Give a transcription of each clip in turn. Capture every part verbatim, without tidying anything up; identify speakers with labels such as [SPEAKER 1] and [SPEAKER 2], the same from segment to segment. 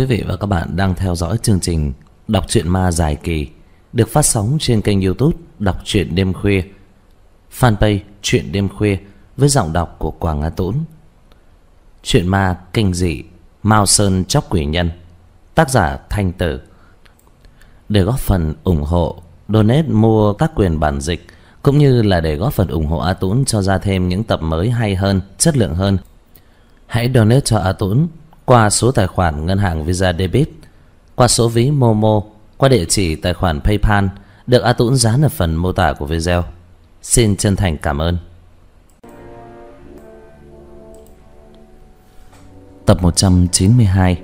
[SPEAKER 1] Quý vị và các bạn đang theo dõi chương trình Đọc truyện ma dài kỳ được phát sóng trên kênh YouTube Đọc truyện đêm khuya, fanpage Truyện đêm khuya với giọng đọc của Quảng Á Tũng. Truyện ma kinh dị Mao Sơn Chóc Quỷ Nhân, tác giả Thanh Tử. Để góp phần ủng hộ, donate mua các quyền bản dịch cũng như là để góp phần ủng hộ A Tũng cho ra thêm những tập mới hay hơn, chất lượng hơn, hãy donate cho A Tũng qua số tài khoản ngân hàng Visa Debit, qua số ví Momo, qua địa chỉ tài khoản PayPal được A Tũng dán ở phần mô tả của video. Xin chân thành cảm ơn. Tập một trăm chín mươi hai,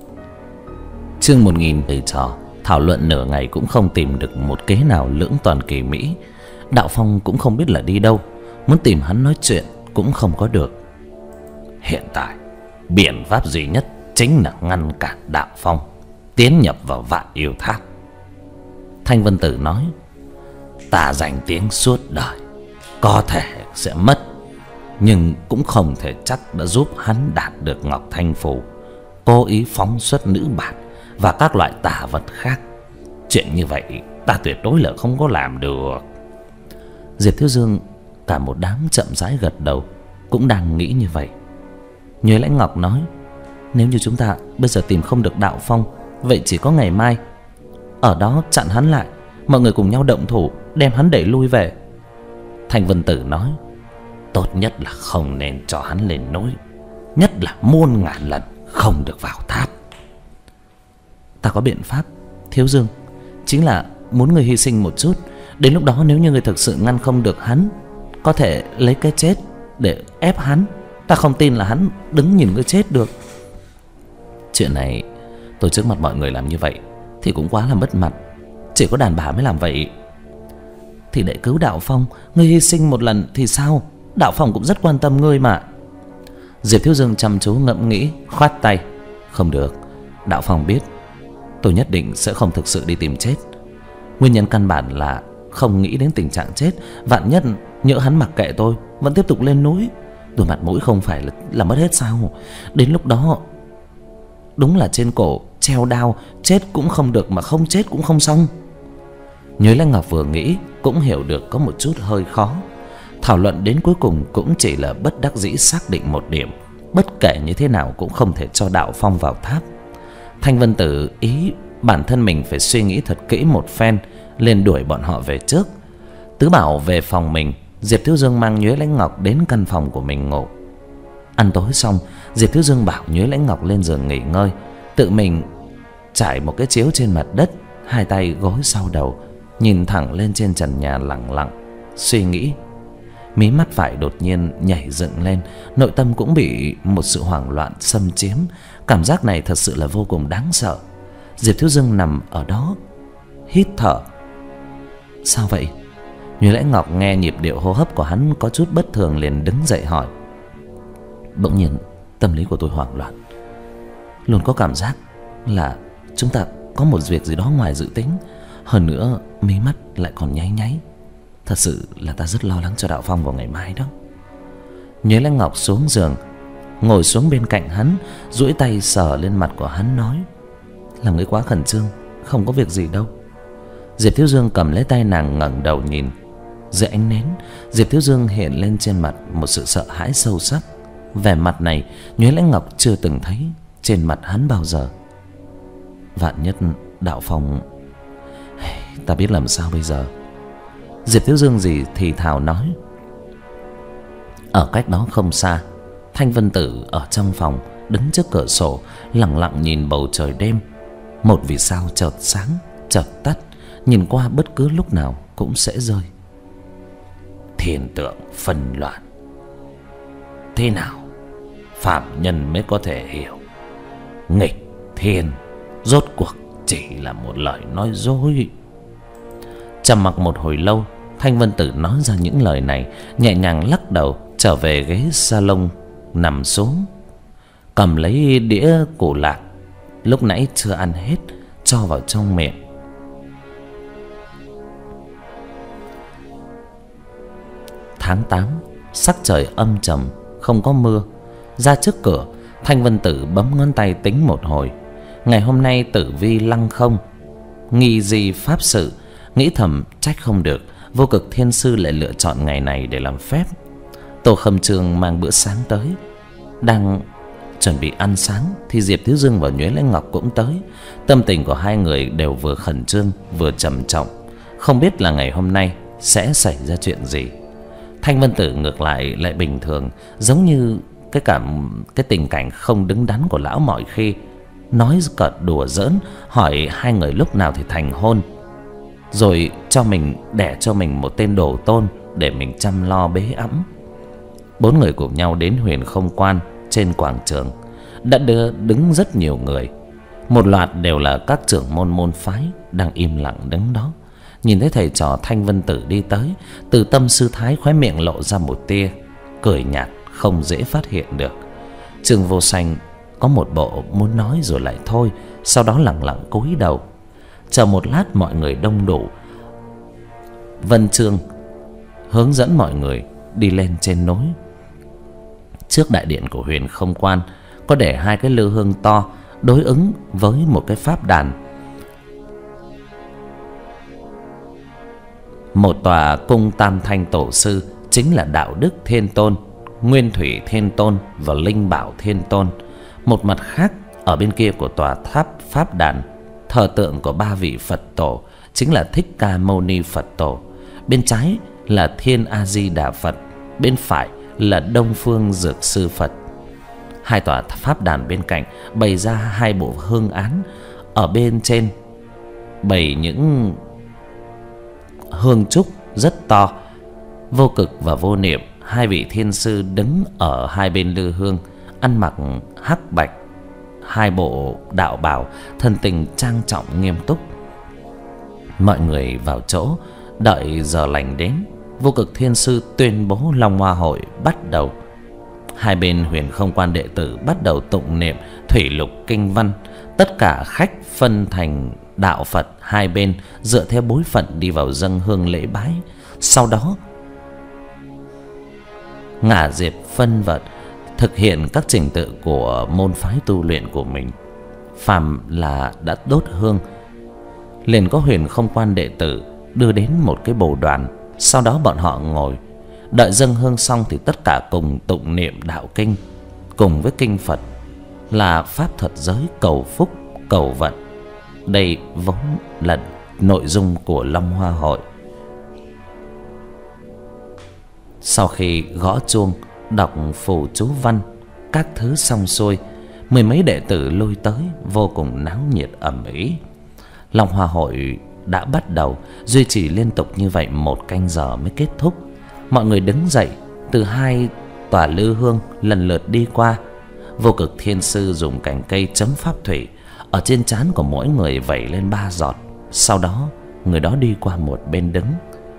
[SPEAKER 1] chương một nghìn. Thầy trò thảo luận nửa ngày cũng không tìm được một kế nào lưỡng toàn kỳ mỹ. Đạo Phong cũng không biết là đi đâu, muốn tìm hắn nói chuyện cũng không có được. Hiện tại biện pháp duy nhất chính là ngăn cản Đạo Phong tiến nhập vào Vạn Yêu Tháp. Thanh Vân Tử nói: ta danh tiếng suốt đời có thể sẽ mất, nhưng cũng không thể chắc đã giúp hắn đạt được Ngọc Thanh Phù, cố ý phóng xuất nữ bản và các loại tà vật khác. Chuyện như vậy ta tuyệt đối là không có làm được. Diệp Thiếu Dương cả một đám chậm rãi gật đầu, cũng đang nghĩ như vậy. Nhuế Lãnh Ngọc nói: nếu như chúng ta bây giờ tìm không được Đạo Phong, vậy chỉ có ngày mai ở đó chặn hắn lại, mọi người cùng nhau động thủ đem hắn đẩy lui về. Thanh Vân Tử nói: tốt nhất là không nên cho hắn lên núi, nhất là muôn ngàn lần không được vào tháp. Ta có biện pháp Thiếu Dương, chính là muốn người hy sinh một chút. Đến lúc đó nếu như người thực sự ngăn không được hắn, có thể lấy cái chết để ép hắn. Ta không tin là hắn đứng nhìn người chết được. Chuyện này tôi trước mặt mọi người làm như vậy thì cũng quá là mất mặt. Chỉ có đàn bà mới làm vậy. Thì để cứu Đạo Phong, ngươi hy sinh một lần thì sao? Đạo Phong cũng rất quan tâm ngươi mà. Diệp Thiếu Dương chăm chú ngẫm nghĩ, khoát tay: không được. Đạo Phong biết tôi nhất định sẽ không thực sự đi tìm chết. Nguyên nhân căn bản là không nghĩ đến tình trạng chết. Vạn nhất nhỡ hắn mặc kệ tôi, vẫn tiếp tục lên núi, tôi mặt mũi không phải là, là mất hết sao? Đến lúc đó đúng là trên cổ treo đao, chết cũng không được mà không chết cũng không xong. Nhuế Lãnh Ngọc vừa nghĩ cũng hiểu được có một chút hơi khó. Thảo luận đến cuối cùng cũng chỉ là bất đắc dĩ xác định một điểm: bất kể như thế nào cũng không thể cho Đạo Phong vào tháp. Thanh Vân Tử ý bản thân mình phải suy nghĩ thật kỹ một phen, liền đuổi bọn họ về trước. Tứ bảo về phòng mình, Diệp Thiếu Dương mang Nhuế Lãnh Ngọc đến căn phòng của mình ngủ. Ăn tối xong, Diệp Thiếu Dương bảo Nhuế Lãnh Ngọc lên giường nghỉ ngơi, tự mình trải một cái chiếu trên mặt đất, hai tay gối sau đầu, nhìn thẳng lên trên trần nhà lặng lặng suy nghĩ. Mí mắt phải đột nhiên nhảy dựng lên, nội tâm cũng bị một sự hoảng loạn xâm chiếm. Cảm giác này thật sự là vô cùng đáng sợ. Diệp Thiếu Dương nằm ở đó hít thở. Sao vậy? Nhuế Lãnh Ngọc nghe nhịp điệu hô hấp của hắn có chút bất thường, liền đứng dậy hỏi. Bỗng nhiên tâm lý của tôi hoảng loạn, luôn có cảm giác là chúng ta có một việc gì đó ngoài dự tính. Hơn nữa mí mắt lại còn nháy nháy. Thật sự là ta rất lo lắng cho Đạo Phong vào ngày mai đó. Nhuế Lãnh Ngọc xuống giường, ngồi xuống bên cạnh hắn, duỗi tay sờ lên mặt của hắn, nói: làm người quá khẩn trương, không có việc gì đâu. Diệp Thiếu Dương cầm lấy tay nàng, ngẩng đầu nhìn. Dưới ánh nến, Diệp Thiếu Dương hiện lên trên mặt một sự sợ hãi sâu sắc. Vẻ mặt này Nhuế Lãnh Ngọc chưa từng thấy trên mặt hắn bao giờ. Vạn nhất Đạo Phong, ta biết làm sao bây giờ? Diệp Thiếu Dương gì thì thào nói. Ở cách đó không xa, Thanh Vân Tử ở trong phòng đứng trước cửa sổ, lặng lặng nhìn bầu trời đêm. Một vì sao chợt sáng chợt tắt, nhìn qua bất cứ lúc nào cũng sẽ rơi. Thiên tượng phân loạn, thế nào phạm nhân mới có thể hiểu? Nghịch thiên rốt cuộc chỉ là một lời nói dối. Trầm mặc một hồi lâu, Thanh Vân Tử nói ra những lời này, nhẹ nhàng lắc đầu, trở về ghế salon nằm xuống, cầm lấy đĩa củ lạc lúc nãy chưa ăn hết cho vào trong miệng. Tháng tám, sắc trời âm trầm, không có mưa. Ra trước cửa, Thanh Vân Tử bấm ngón tay tính một hồi. Ngày hôm nay tử vi lăng không, nghi di pháp sự. Nghĩ thầm trách không được, Vô Cực Thiên Sư lại lựa chọn ngày này để làm phép. Tô Khâm Trương mang bữa sáng tới. Đang chuẩn bị ăn sáng thì Diệp Thiếu Dương và Nhuế Lãnh Ngọc cũng tới. Tâm tình của hai người đều vừa khẩn trương vừa trầm trọng, không biết là ngày hôm nay sẽ xảy ra chuyện gì. Thanh Vân Tử ngược lại lại bình thường, giống như cái cảm cái tình cảnh không đứng đắn của lão mọi khi, nói cợt đùa giỡn, hỏi hai người lúc nào thì thành hôn, rồi cho mình đẻ cho mình một tên đồ tôn để mình chăm lo bế ẵm. Bốn người cùng nhau đến Huyền Không Quan. Trên quảng trường đã đưa đứng rất nhiều người, một loạt đều là các trưởng môn môn phái đang im lặng đứng đó. Nhìn thấy thầy trò Thanh Vân Tử đi tới, Từ Tâm sư thái khóe miệng lộ ra một tia cười nhạt không dễ phát hiện được. Trương Vô Sanh có một bộ muốn nói rồi lại thôi, sau đó lặng lặng cúi đầu. Chờ một lát mọi người đông đủ, Vân Trương hướng dẫn mọi người đi lên trên núi. Trước đại điện của Huyền Không Quan có để hai cái lư hương to đối ứng với một cái pháp đàn. Một tòa cung Tam Thanh Tổ Sư chính là Đạo Đức Thiên Tôn, Nguyên Thủy Thiên Tôn và Linh Bảo Thiên Tôn. Một mặt khác, ở bên kia của tòa tháp pháp đàn, thờ tượng của ba vị Phật tổ chính là Thích Ca Mâu Ni Phật Tổ. Bên trái là Thiên A Di Đà Phật, bên phải là Đông Phương Dược Sư Phật. Hai tòa pháp đàn bên cạnh bày ra hai bộ hương án, ở bên trên bày những hương trúc rất to. Vô Cực và Vô Niệm, hai vị thiên sư đứng ở hai bên lư hương, ăn mặc hắc bạch, hai bộ đạo bào, thân tình trang trọng nghiêm túc. Mọi người vào chỗ, đợi giờ lành đến, Vô Cực Thiên Sư tuyên bố Long Hoa Hội bắt đầu. Hai bên Huyền Không Quan đệ tử bắt đầu tụng niệm thủy lục kinh văn. Tất cả khách phân thành đạo Phật hai bên, dựa theo bối phận đi vào dâng hương lễ bái. Sau đó ngả diệp phân vật, thực hiện các trình tự của môn phái tu luyện của mình. Phàm là đã đốt hương, liền có Huyền Không Quan đệ tử đưa đến một cái bồ đoàn. Sau đó bọn họ ngồi đợi dâng hương xong thì tất cả cùng tụng niệm đạo kinh, cùng với kinh Phật là pháp thuật giới cầu phúc cầu vận. Đây vốn là nội dung của Long Hoa Hội. Sau khi gõ chuông, đọc phù chú văn, các thứ xong xuôi, mười mấy đệ tử lui tới, vô cùng náo nhiệt ầm ĩ. Long Hoa Hội đã bắt đầu, duy trì liên tục như vậy một canh giờ mới kết thúc. Mọi người đứng dậy, từ hai tòa lư hương lần lượt đi qua. Vô Cực Thiên Sư dùng cành cây chấm pháp thủy, ở trên trán của mỗi người vẩy lên ba giọt. Sau đó người đó đi qua một bên đứng.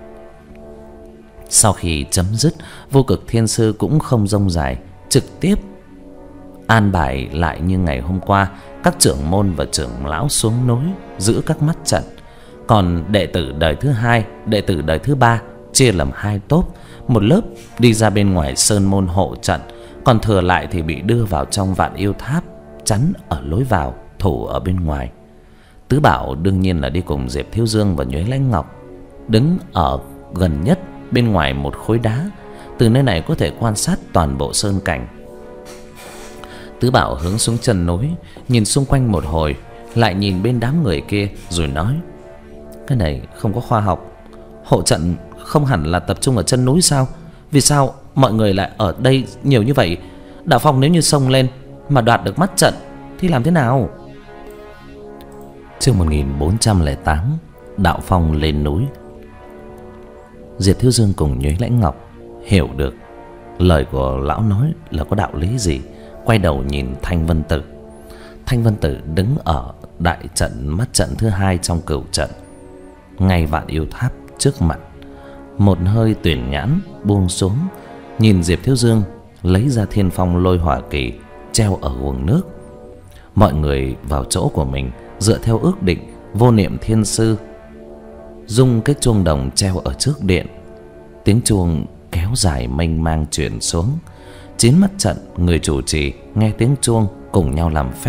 [SPEAKER 1] Sau khi chấm dứt, Vô Cực Thiên Sư cũng không rông dài, trực tiếp an bài lại như ngày hôm qua. Các trưởng môn và trưởng lão xuống núi giữ các mắt trận. Còn đệ tử đời thứ hai, đệ tử đời thứ ba chia làm hai tốp. Một lớp đi ra bên ngoài sơn môn hộ trận, còn thừa lại thì bị đưa vào trong Vạn Yêu Tháp, chắn ở lối vào, thủ ở bên ngoài. Tứ Bảo đương nhiên là đi cùng Diệp Thiếu Dương và Nhuế Lãnh Ngọc, đứng ở gần nhất bên ngoài một khối đá. Từ nơi này có thể quan sát toàn bộ sơn cảnh. Tứ Bảo hướng xuống chân núi, nhìn xung quanh một hồi, lại nhìn bên đám người kia rồi nói: cái này không có khoa học. Hộ trận không hẳn là tập trung ở chân núi sao? Vì sao mọi người lại ở đây nhiều như vậy? Đạo Phong nếu như xông lên mà đoạt được mắt trận thì làm thế nào? Chương một nghìn bốn trăm lẻ tám, Đạo Phong lên núi. Diệp Thiếu Dương cùng Nhuế Lãnh Ngọc hiểu được lời của lão nói là có đạo lý gì, quay đầu nhìn Thanh Vân Tử. Thanh Vân Tử đứng ở đại trận mắt trận thứ hai trong cửu trận, ngay Vạn Yêu Tháp trước mặt. Một hơi tuyển nhãn buông xuống, nhìn Diệp Thiếu Dương lấy ra Thiên Phong Lôi Hỏa Kỳ treo ở guồng nước. Mọi người vào chỗ của mình, dựa theo ước định. Vô Niệm Thiên Sư rung cái chuông đồng treo ở trước điện. Tiếng chuông kéo dài mênh mang truyền xuống. Chín mắt trận người chủ trì nghe tiếng chuông cùng nhau làm phép,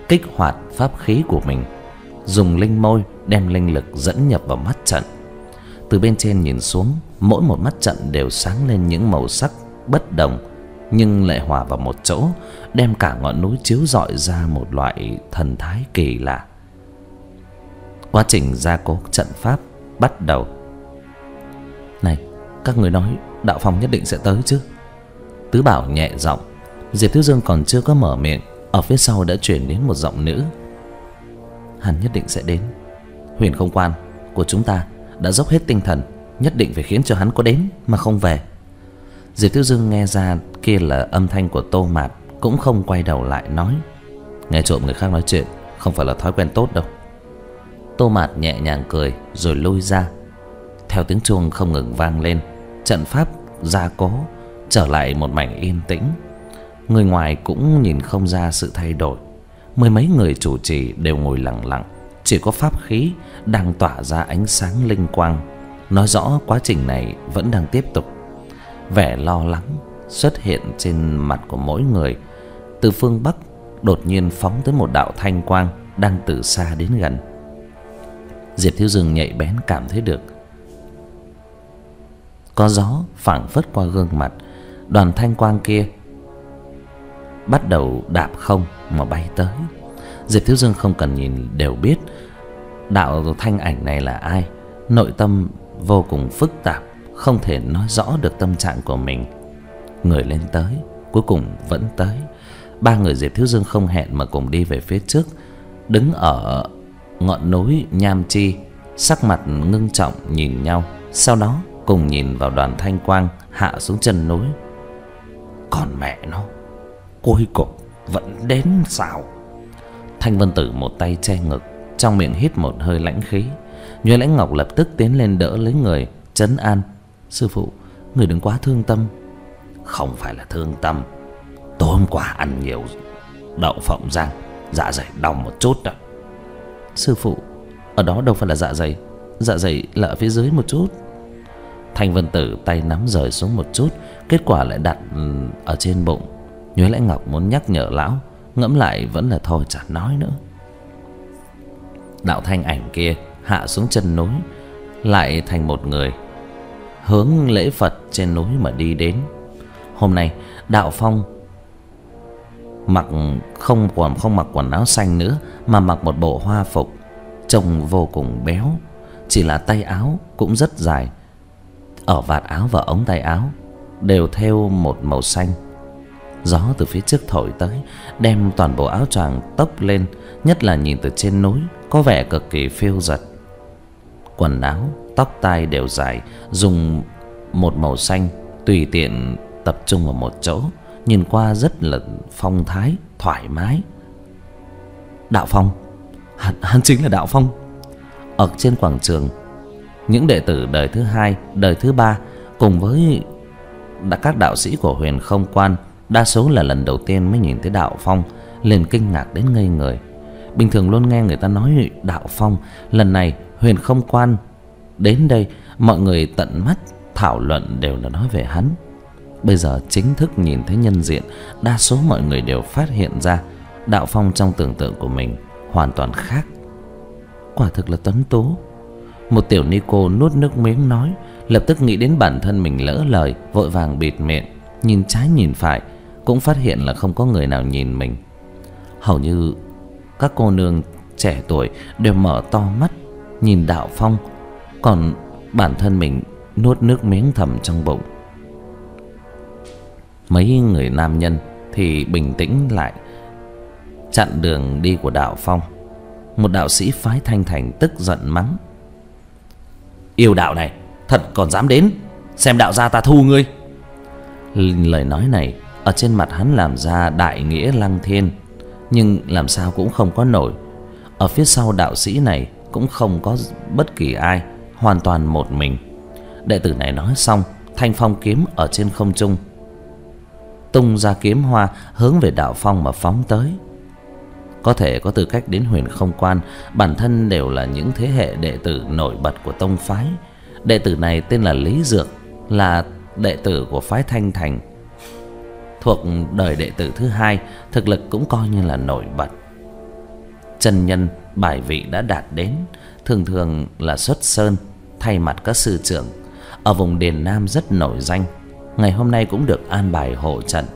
[SPEAKER 1] kích hoạt pháp khí của mình, dùng linh môi đem linh lực dẫn nhập vào mắt trận. Từ bên trên nhìn xuống, mỗi một mắt trận đều sáng lên những màu sắc bất đồng, nhưng lại hòa vào một chỗ, đem cả ngọn núi chiếu rọi ra một loại thần thái kỳ lạ. Quá trình gia cố trận pháp bắt đầu. Này, các người nói Đạo Phong nhất định sẽ tới chứ? Tứ Bảo nhẹ giọng. Diệp Thiếu Dương còn chưa có mở miệng, ở phía sau đã truyền đến một giọng nữ. Hắn nhất định sẽ đến. Huyền Không Quan của chúng ta đã dốc hết tinh thần, nhất định phải khiến cho hắn có đến mà không về. Diệp Thiếu Dương nghe ra kia là âm thanh của Tô Mạt, cũng không quay đầu lại nói. Nghe trộm người khác nói chuyện không phải là thói quen tốt đâu. Tô Mạt nhẹ nhàng cười rồi lui ra. Theo tiếng chuông không ngừng vang lên, trận pháp gia cố trở lại một mảnh yên tĩnh. Người ngoài cũng nhìn không ra sự thay đổi. Mười mấy người chủ trì đều ngồi lặng lặng, chỉ có pháp khí đang tỏa ra ánh sáng linh quang, nói rõ quá trình này vẫn đang tiếp tục. Vẻ lo lắng xuất hiện trên mặt của mỗi người. Từ phương Bắc đột nhiên phóng tới một đạo thanh quang đang từ xa đến gần. Diệp Thiếu Dương nhạy bén cảm thấy được có gió phảng phất qua gương mặt. Đoàn thanh quang kia bắt đầu đạp không mà bay tới. Diệp Thiếu Dương không cần nhìn đều biết đạo thanh ảnh này là ai. Nội tâm vô cùng phức tạp, không thể nói rõ được tâm trạng của mình. Người lên tới, cuối cùng vẫn tới. Ba người Diệp Thiếu Dương không hẹn mà cùng đi về phía trước, đứng ở ngọn núi Nham Chi, sắc mặt ngưng trọng nhìn nhau, sau đó cùng nhìn vào đoàn thanh quang hạ xuống chân núi. Còn mẹ nó, cuối cùng vẫn đến sao? Thanh Vân Tử một tay che ngực, trong miệng hít một hơi lãnh khí. Nhuế Lãnh Ngọc lập tức tiến lên đỡ lấy người, trấn an. Sư phụ, người đừng quá thương tâm. Không phải là thương tâm, tối hôm qua ăn nhiều đậu phộng rang, dạ dày đau một chút đó. Sư phụ, ở đó đâu phải là dạ dày, dạ dày là ở phía dưới một chút. Thanh Vân Tử tay nắm rời xuống một chút, kết quả lại đặt ở trên bụng. Nhuế Lãnh Ngọc muốn nhắc nhở lão, ngẫm lại vẫn là thôi chẳng nói nữa. Đạo thanh ảnh kia hạ xuống chân núi, lại thành một người, hướng lễ Phật trên núi mà đi đến. Hôm nay Đạo Phong mặc không còn không mặc quần áo xanh nữa, mà mặc một bộ hoa phục, trông vô cùng béo. Chỉ là tay áo cũng rất dài, ở vạt áo và ống tay áo đều thêu một màu xanh. Gió từ phía trước thổi tới, đem toàn bộ áo choàng tốc lên, nhất là nhìn từ trên núi có vẻ cực kỳ phiêu dật. Quần áo, tóc tai đều dài, dùng một màu xanh tùy tiện tập trung vào một chỗ, nhìn qua rất là phong thái, thoải mái. Đạo Phong, hắn, hắn chính là Đạo Phong. Ở trên quảng trường, những đệ tử đời thứ hai, đời thứ ba cùng với các đạo sĩ của Huyền Không Quan, đa số là lần đầu tiên mới nhìn thấy Đạo Phong, liền kinh ngạc đến ngây người. Bình thường luôn nghe người ta nói Đạo Phong, lần này Huyền Không Quan đến đây, mọi người tận mắt thảo luận đều là nói về hắn. Bây giờ chính thức nhìn thấy nhân diện, đa số mọi người đều phát hiện ra Đạo Phong trong tưởng tượng của mình hoàn toàn khác. Quả thực là tuấn tú. Một tiểu ni cô nuốt nước miếng nói, lập tức nghĩ đến bản thân mình lỡ lời, vội vàng bịt miệng, nhìn trái nhìn phải, cũng phát hiện là không có người nào nhìn mình. Hầu như các cô nương trẻ tuổi đều mở to mắt nhìn Đạo Phong, còn bản thân mình nuốt nước miếng thầm trong bụng. Mấy người nam nhân thì bình tĩnh lại, chặn đường đi của Đạo Phong. Một đạo sĩ phái Thanh Thành tức giận mắng: Yêu đạo này thật còn dám đến, xem đạo gia ta thu ngươi. Lời nói này ở trên mặt hắn làm ra đại nghĩa lăng thiên, nhưng làm sao cũng không có nổi. Ở phía sau đạo sĩ này cũng không có bất kỳ ai, hoàn toàn một mình. Đệ tử này nói xong, thanh phong kiếm ở trên không trung tung ra kiếm hoa, hướng về Đạo Phong mà phóng tới. Có thể có tư cách đến Huyền Không Quan, bản thân đều là những thế hệ đệ tử nổi bật của tông phái. Đệ tử này tên là Lý Dược, là đệ tử của phái Thanh Thành, thuộc đời đệ tử thứ hai, thực lực cũng coi như là nổi bật. chân nhân bài vị đã đạt đến, thường thường là xuất sơn thay mặt các sư trưởng ở vùng Điền Nam rất nổi danh, ngày hôm nay cũng được an bài hộ trận.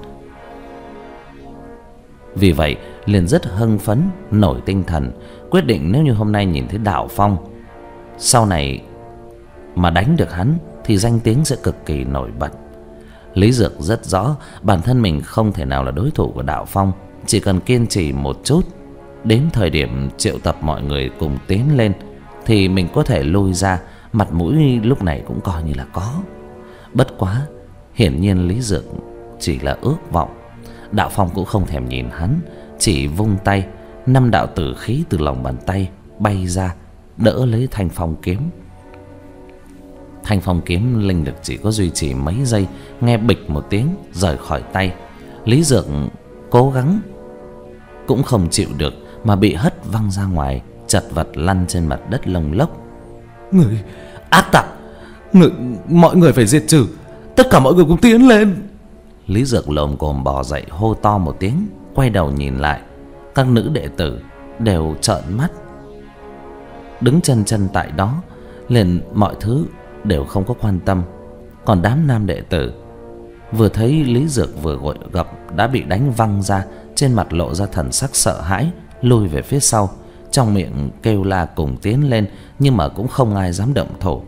[SPEAKER 1] Vì vậy liền rất hưng phấn, nổi tinh thần, quyết định nếu như hôm nay nhìn thấy Đạo Phong, sau này mà đánh được hắn thì danh tiếng sẽ cực kỳ nổi bật. Lý Dược rất rõ bản thân mình không thể nào là đối thủ của Đạo Phong, chỉ cần kiên trì một chút, đến thời điểm triệu tập mọi người cùng tiến lên thì mình có thể lui ra, mặt mũi lúc này cũng coi như là có. Bất quá hiển nhiên Lý Dược chỉ là ước vọng. Đạo Phong cũng không thèm nhìn hắn, chỉ vung tay, năm đạo tử khí từ lòng bàn tay bay ra đỡ lấy thanh phong kiếm. Thanh phong kiếm linh lực chỉ có duy trì mấy giây, nghe bịch một tiếng rời khỏi tay. Lý Dược cố gắng cũng không chịu được mà bị hất văng ra ngoài, chật vật lăn trên mặt đất lông lốc.
[SPEAKER 2] Người ác tặc, người, mọi người phải diệt trừ, tất cả mọi người cùng tiến lên.
[SPEAKER 1] Lý Dược lồm cồm bò dậy hô to một tiếng, quay đầu nhìn lại, các nữ đệ tử đều trợn mắt, đứng chân chân tại đó, liền mọi thứ đều không có quan tâm. Còn đám nam đệ tử vừa thấy Lý Dược vừa gọi gặp đã bị đánh văng ra, trên mặt lộ ra thần sắc sợ hãi, lùi về phía sau, trong miệng kêu la cùng tiến lên, nhưng mà cũng không ai dám động thủ.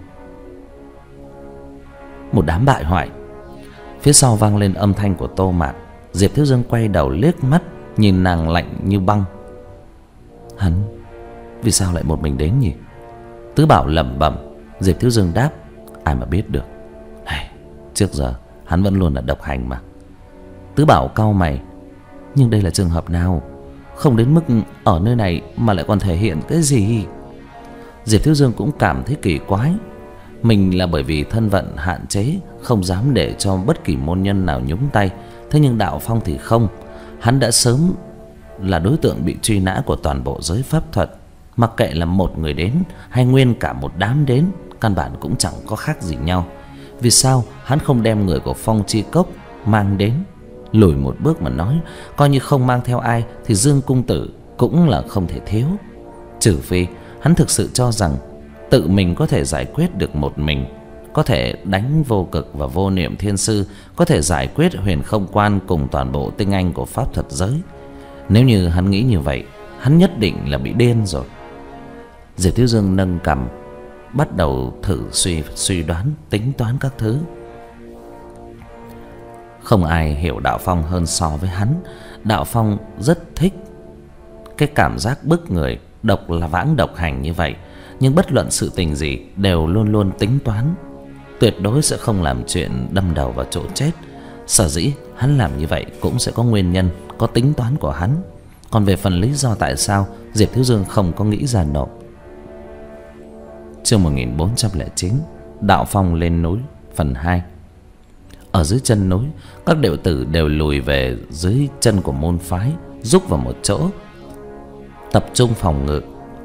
[SPEAKER 1] Một đám bại hoại. Phía sau vang lên âm thanh của Tô Mạt. Diệp Thiếu Dương quay đầu liếc mắt nhìn nàng lạnh như băng. Hắn vì sao lại một mình đến nhỉ? Tứ Bảo lẩm bẩm. Diệp Thiếu Dương đáp, ai mà biết được. Hey, trước giờ hắn vẫn luôn là độc hành mà. Tứ Bảo cau mày, nhưng đây là trường hợp nào? Không đến mức ở nơi này mà lại còn thể hiện cái gì? Diệp Thiếu Dương cũng cảm thấy kỳ quái. Mình là bởi vì thân phận hạn chế, không dám để cho bất kỳ môn nhân nào nhúng tay. Thế nhưng Đạo Phong thì không. Hắn đã sớm là đối tượng bị truy nã của toàn bộ giới pháp thuật. Mặc kệ là một người đến hay nguyên cả một đám đến, căn bản cũng chẳng có khác gì nhau. Vì sao hắn không đem người của Phong Chi Cốc mang đến? Lùi một bước mà nói, coi như không mang theo ai thì Dương Cung Tử cũng là không thể thiếu. Trừ phi hắn thực sự cho rằng tự mình có thể giải quyết được một mình, có thể đánh Vô Cực và Vô Niệm Thiên Sư, có thể giải quyết Huyền Không Quan cùng toàn bộ tinh anh của pháp thuật giới. Nếu như hắn nghĩ như vậy, hắn nhất định là bị điên rồi. Diệp Thiếu Dương nâng cằm, bắt đầu thử suy suy đoán, tính toán các thứ. Không ai hiểu Đạo Phong hơn so với hắn. Đạo Phong rất thích cái cảm giác bức người, độc là vãng độc hành như vậy. Nhưng bất luận sự tình gì đều luôn luôn tính toán, tuyệt đối sẽ không làm chuyện đâm đầu vào chỗ chết. Sở dĩ hắn làm như vậy cũng sẽ có nguyên nhân, có tính toán của hắn. Còn về phần lý do tại sao, Diệp Thiếu Dương không có nghĩ ra nổi. Chương một nghìn bốn trăm lẻ chín, Đạo Phong lên núi, phần hai. Ở dưới chân núi, các đệ tử đều lùi về dưới chân của môn phái, rúc vào một chỗ, tập trung phòng ngự.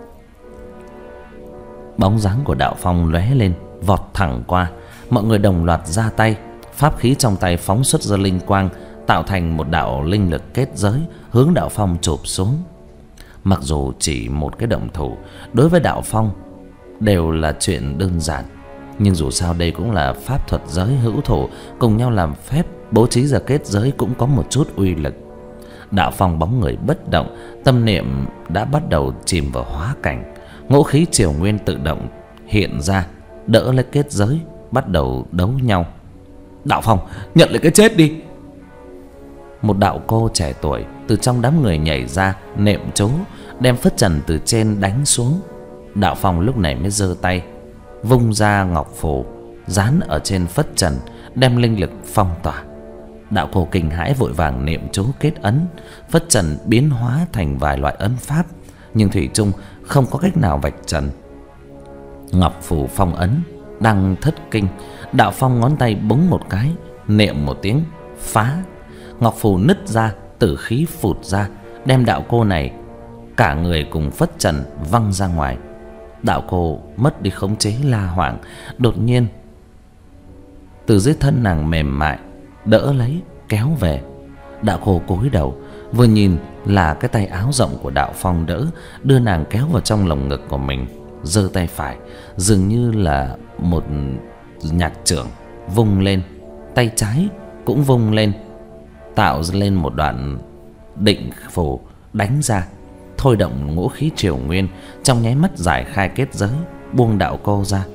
[SPEAKER 1] Bóng dáng của Đạo Phong lóe lên, vọt thẳng qua. Mọi người đồng loạt ra tay, pháp khí trong tay phóng xuất ra linh quang, tạo thành một đạo linh lực kết giới, hướng Đạo Phong chụp xuống. Mặc dù chỉ một cái động thủ đối với Đạo Phong đều là chuyện đơn giản, nhưng dù sao đây cũng là pháp thuật giới hữu thủ, cùng nhau làm phép bố trí ra kết giới cũng có một chút uy lực. Đạo Phong bóng người bất động, tâm niệm đã bắt đầu chìm vào hóa cảnh. Ngũ khí triều nguyên tự động hiện ra, đỡ lấy kết giới, bắt đầu đấu nhau.
[SPEAKER 2] Đạo Phong, nhận lấy cái chết đi.
[SPEAKER 1] Một đạo cô trẻ tuổi từ trong đám người nhảy ra, nệm chú, đem phất trần từ trên đánh xuống. Đạo Phong lúc này mới giơ tay, vung ra ngọc phù, dán ở trên phất trần, đem linh lực phong tỏa. Đạo cô kinh hãi vội vàng niệm chú kết ấn, phất trần biến hóa thành vài loại ấn pháp, nhưng thủy chung không có cách nào vạch trần. Ngọc phù phong ấn đang thất kinh, Đạo Phong ngón tay búng một cái, niệm một tiếng phá, ngọc phù nứt ra, tử khí phụt ra, đem đạo cô này cả người cùng phất trần văng ra ngoài. Đạo cô mất đi khống chế la hoảng, đột nhiên từ dưới thân nàng mềm mại đỡ lấy kéo về. Đạo cô cúi đầu vừa nhìn là cái tay áo rộng của Đạo Phong đỡ, đưa nàng kéo vào trong lồng ngực của mình. Giơ tay phải dường như là một nhạc trưởng vung lên, tay trái cũng vung lên, tạo lên một đoạn định phù đánh ra, thôi động ngũ khí triều nguyên, trong nháy mắt giải khai kết giới, buông đạo cô ra.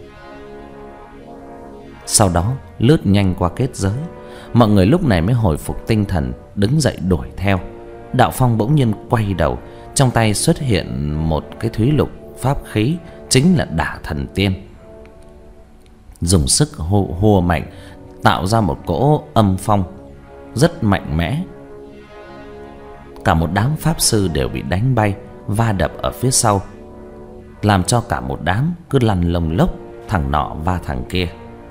[SPEAKER 1] Sau đó lướt nhanh qua kết giới. Mọi người lúc này mới hồi phục tinh thần, đứng dậy đuổi theo. Đạo Phong bỗng nhiên quay đầu, trong tay xuất hiện một cái thúy lục pháp khí, chính là Đả Thần Tiên. Dùng sức hô, hô mạnh, tạo ra một cỗ âm phong rất mạnh mẽ. Cả một đám pháp sư đều bị đánh bay, va đập ở phía sau, làm cho cả một đám cứ lăn lông lốc, thằng nọ va thằng kia.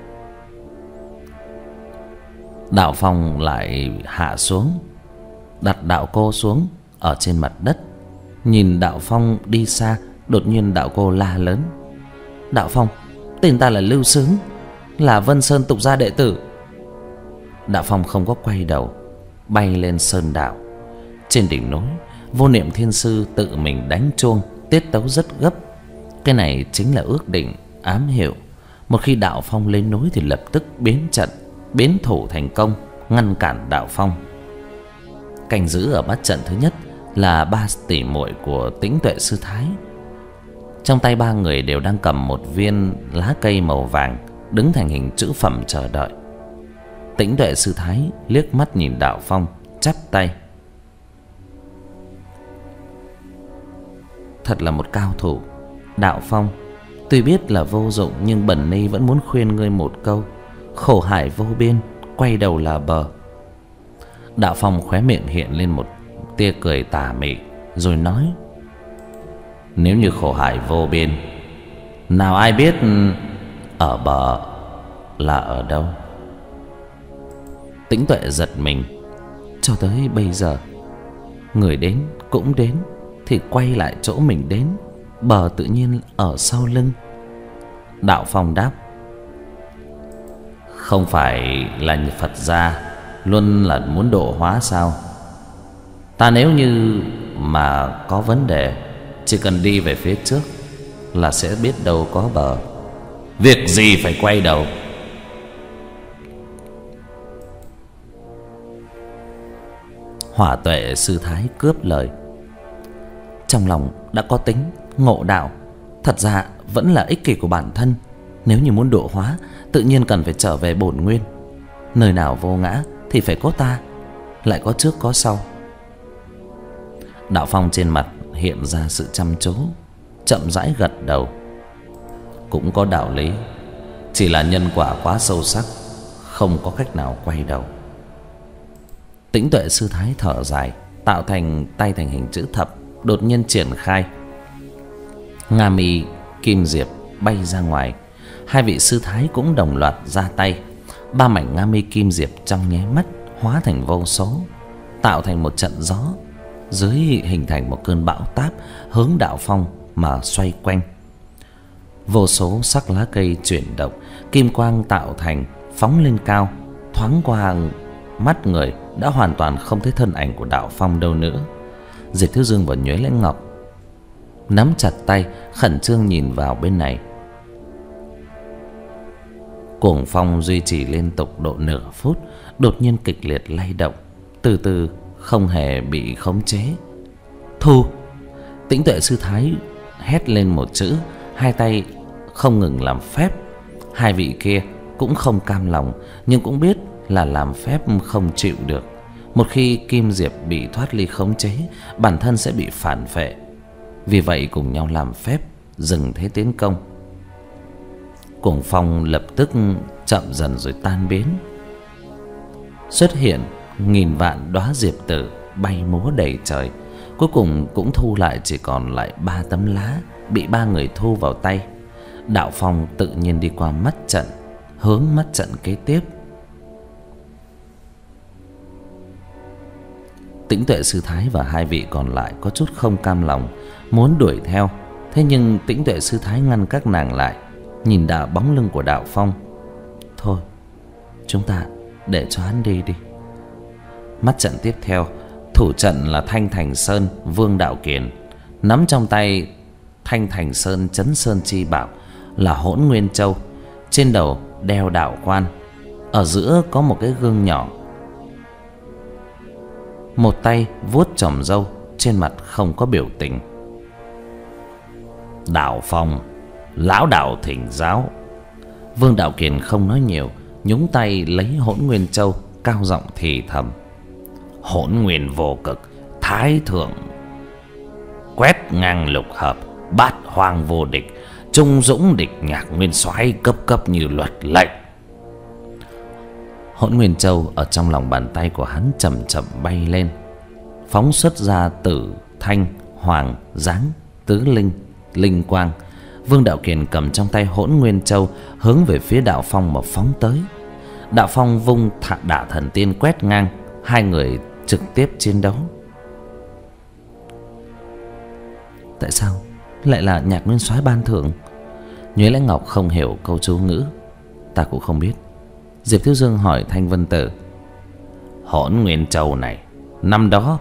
[SPEAKER 1] Đạo Phong lại hạ xuống, đặt đạo cô xuống ở trên mặt đất. Nhìn Đạo Phong đi xa, đột nhiên đạo cô la lớn: Đạo Phong, tên ta là Lưu Xướng, là Vân Sơn tục gia đệ tử. Đạo Phong không có quay đầu, bay lên sơn đạo. Trên đỉnh núi, Vô Niệm Thiên Sư tự mình đánh chuông, tiết tấu rất gấp. Cái này chính là ước định, ám hiệu. Một khi Đạo Phong lên núi thì lập tức biến trận, biến thủ thành công, ngăn cản Đạo Phong. Canh giữ ở mắt trận thứ nhất là ba tỷ muội của Tĩnh Tuệ Sư Thái. Trong tay ba người đều đang cầm một viên lá cây màu vàng, đứng thành hình chữ phẩm chờ đợi. Tĩnh Tuệ Sư Thái liếc mắt nhìn Đạo Phong, chắp tay: Thật là một cao thủ, Đạo Phong. Tuy biết là vô dụng, nhưng bần ni vẫn muốn khuyên ngươi một câu: khổ hải vô biên, quay đầu là bờ. Đạo Phong khóe miệng hiện lên một tia cười tà mị, rồi nói: Nếu như khổ hải vô biên, nào ai biết ở bờ là ở đâu? Tĩnh Tuệ giật mình. Cho tới bây giờ, người đến cũng đến, thì quay lại chỗ mình đến, bờ tự nhiên ở sau lưng. Đạo Phong đáp: Không phải là Phật gia luôn là muốn độ hóa sao? Ta nếu như mà có vấn đề, chỉ cần đi về phía trước là sẽ biết đâu có bờ. Việc gì phải quay đầu? Hỏa Tuệ Sư Thái cướp lời. Trong lòng đã có tính ngộ đạo, thật ra vẫn là ích kỷ của bản thân. Nếu như muốn độ hóa, tự nhiên cần phải trở về bổn nguyên. Nơi nào vô ngã thì phải có ta, lại có trước có sau. Đạo Phong trên mặt hiện ra sự chăm chú, chậm rãi gật đầu. Cũng có đạo lý, chỉ là nhân quả quá sâu sắc, không có cách nào quay đầu. Tĩnh Tuệ Sư Thái thở dài, tạo thành tay thành hình chữ thập, đột nhiên triển khai. Nga Mi, Kim Diệp bay ra ngoài. Hai vị sư thái cũng đồng loạt ra tay. Ba mảnh Nga Mi Kim Diệp trong nháy mắt hóa thành vô số, tạo thành một trận gió, dưới hình thành một cơn bão táp hướng Đạo Phong mà xoay quanh. Vô số sắc lá cây chuyển động, kim quang tạo thành phóng lên cao, thoáng qua mắt người đã hoàn toàn không thấy thân ảnh của Đạo Phong đâu nữa. Diệp Thiếu Dương và Nhuế Lãnh Ngọc nắm chặt tay, khẩn trương nhìn vào bên này. Cuồng phong duy trì liên tục độ nửa phút, đột nhiên kịch liệt lay động, từ từ không hề bị khống chế. Thu! Tĩnh Tuệ Sư Thái hét lên một chữ, hai tay không ngừng làm phép. Hai vị kia cũng không cam lòng, nhưng cũng biết là làm phép không chịu được. Một khi Kim Diệp bị thoát ly khống chế, bản thân sẽ bị phản phệ. Vì vậy cùng nhau làm phép, dừng thế tiến công. Cuồng phong lập tức chậm dần rồi tan biến. Xuất hiện nghìn vạn đóa diệp tử bay múa đầy trời, cuối cùng cũng thu lại chỉ còn lại ba tấm lá, bị ba người thu vào tay. Đạo Phong tự nhiên đi qua mắt trận, hướng mắt trận kế tiếp. Tĩnh Tuệ Sư Thái và hai vị còn lại có chút không cam lòng, muốn đuổi theo. Thế nhưng Tĩnh Tuệ Sư Thái ngăn các nàng lại, nhìn đạo bóng lưng của Đạo Phong. Thôi, chúng ta để cho hắn đi đi. Mắt trận tiếp theo, Thủ trận là Thanh Thành Sơn Vương Đạo Kiền, nắm trong tay Thanh Thành Sơn Chấn Sơn Chi Bảo là Hỗn Nguyên Châu, trên đầu đeo đạo quan, ở giữa có một cái gương nhỏ, một tay vuốt chòm râu, trên mặt không có biểu tình. Đạo Phong, lão đạo thỉnh giáo. Vương Đạo Kiền không nói nhiều, nhúng tay lấy Hỗn Nguyên Châu, cao giọng thì thầm: Hỗn Nguyên vô cực, thái thượng quét ngang lục hợp, bát hoang vô địch, trung dũng địch Nhạc Nguyên Soái, cấp cấp như luật lệnh. Hỗn Nguyên Châu ở trong lòng bàn tay của hắn chậm chậm bay lên, phóng xuất ra tử, thanh, hoàng, giáng, tứ linh, linh quang. Vương Đạo Kiền cầm trong tay Hỗn Nguyên Châu, hướng về phía Đạo Phong mà phóng tới. Đạo Phong vung thạ Đả Thần Tiên quét ngang, hai người trực tiếp chiến đấu. Tại sao lại là Nhạc Nguyên Soái ban thưởng? Nhuế Lãnh Ngọc không hiểu câu chú ngữ. Ta cũng không biết. Diệp Thiếu Dương hỏi Thanh Vân Tử: Hỗn Nguyên Châu này năm đó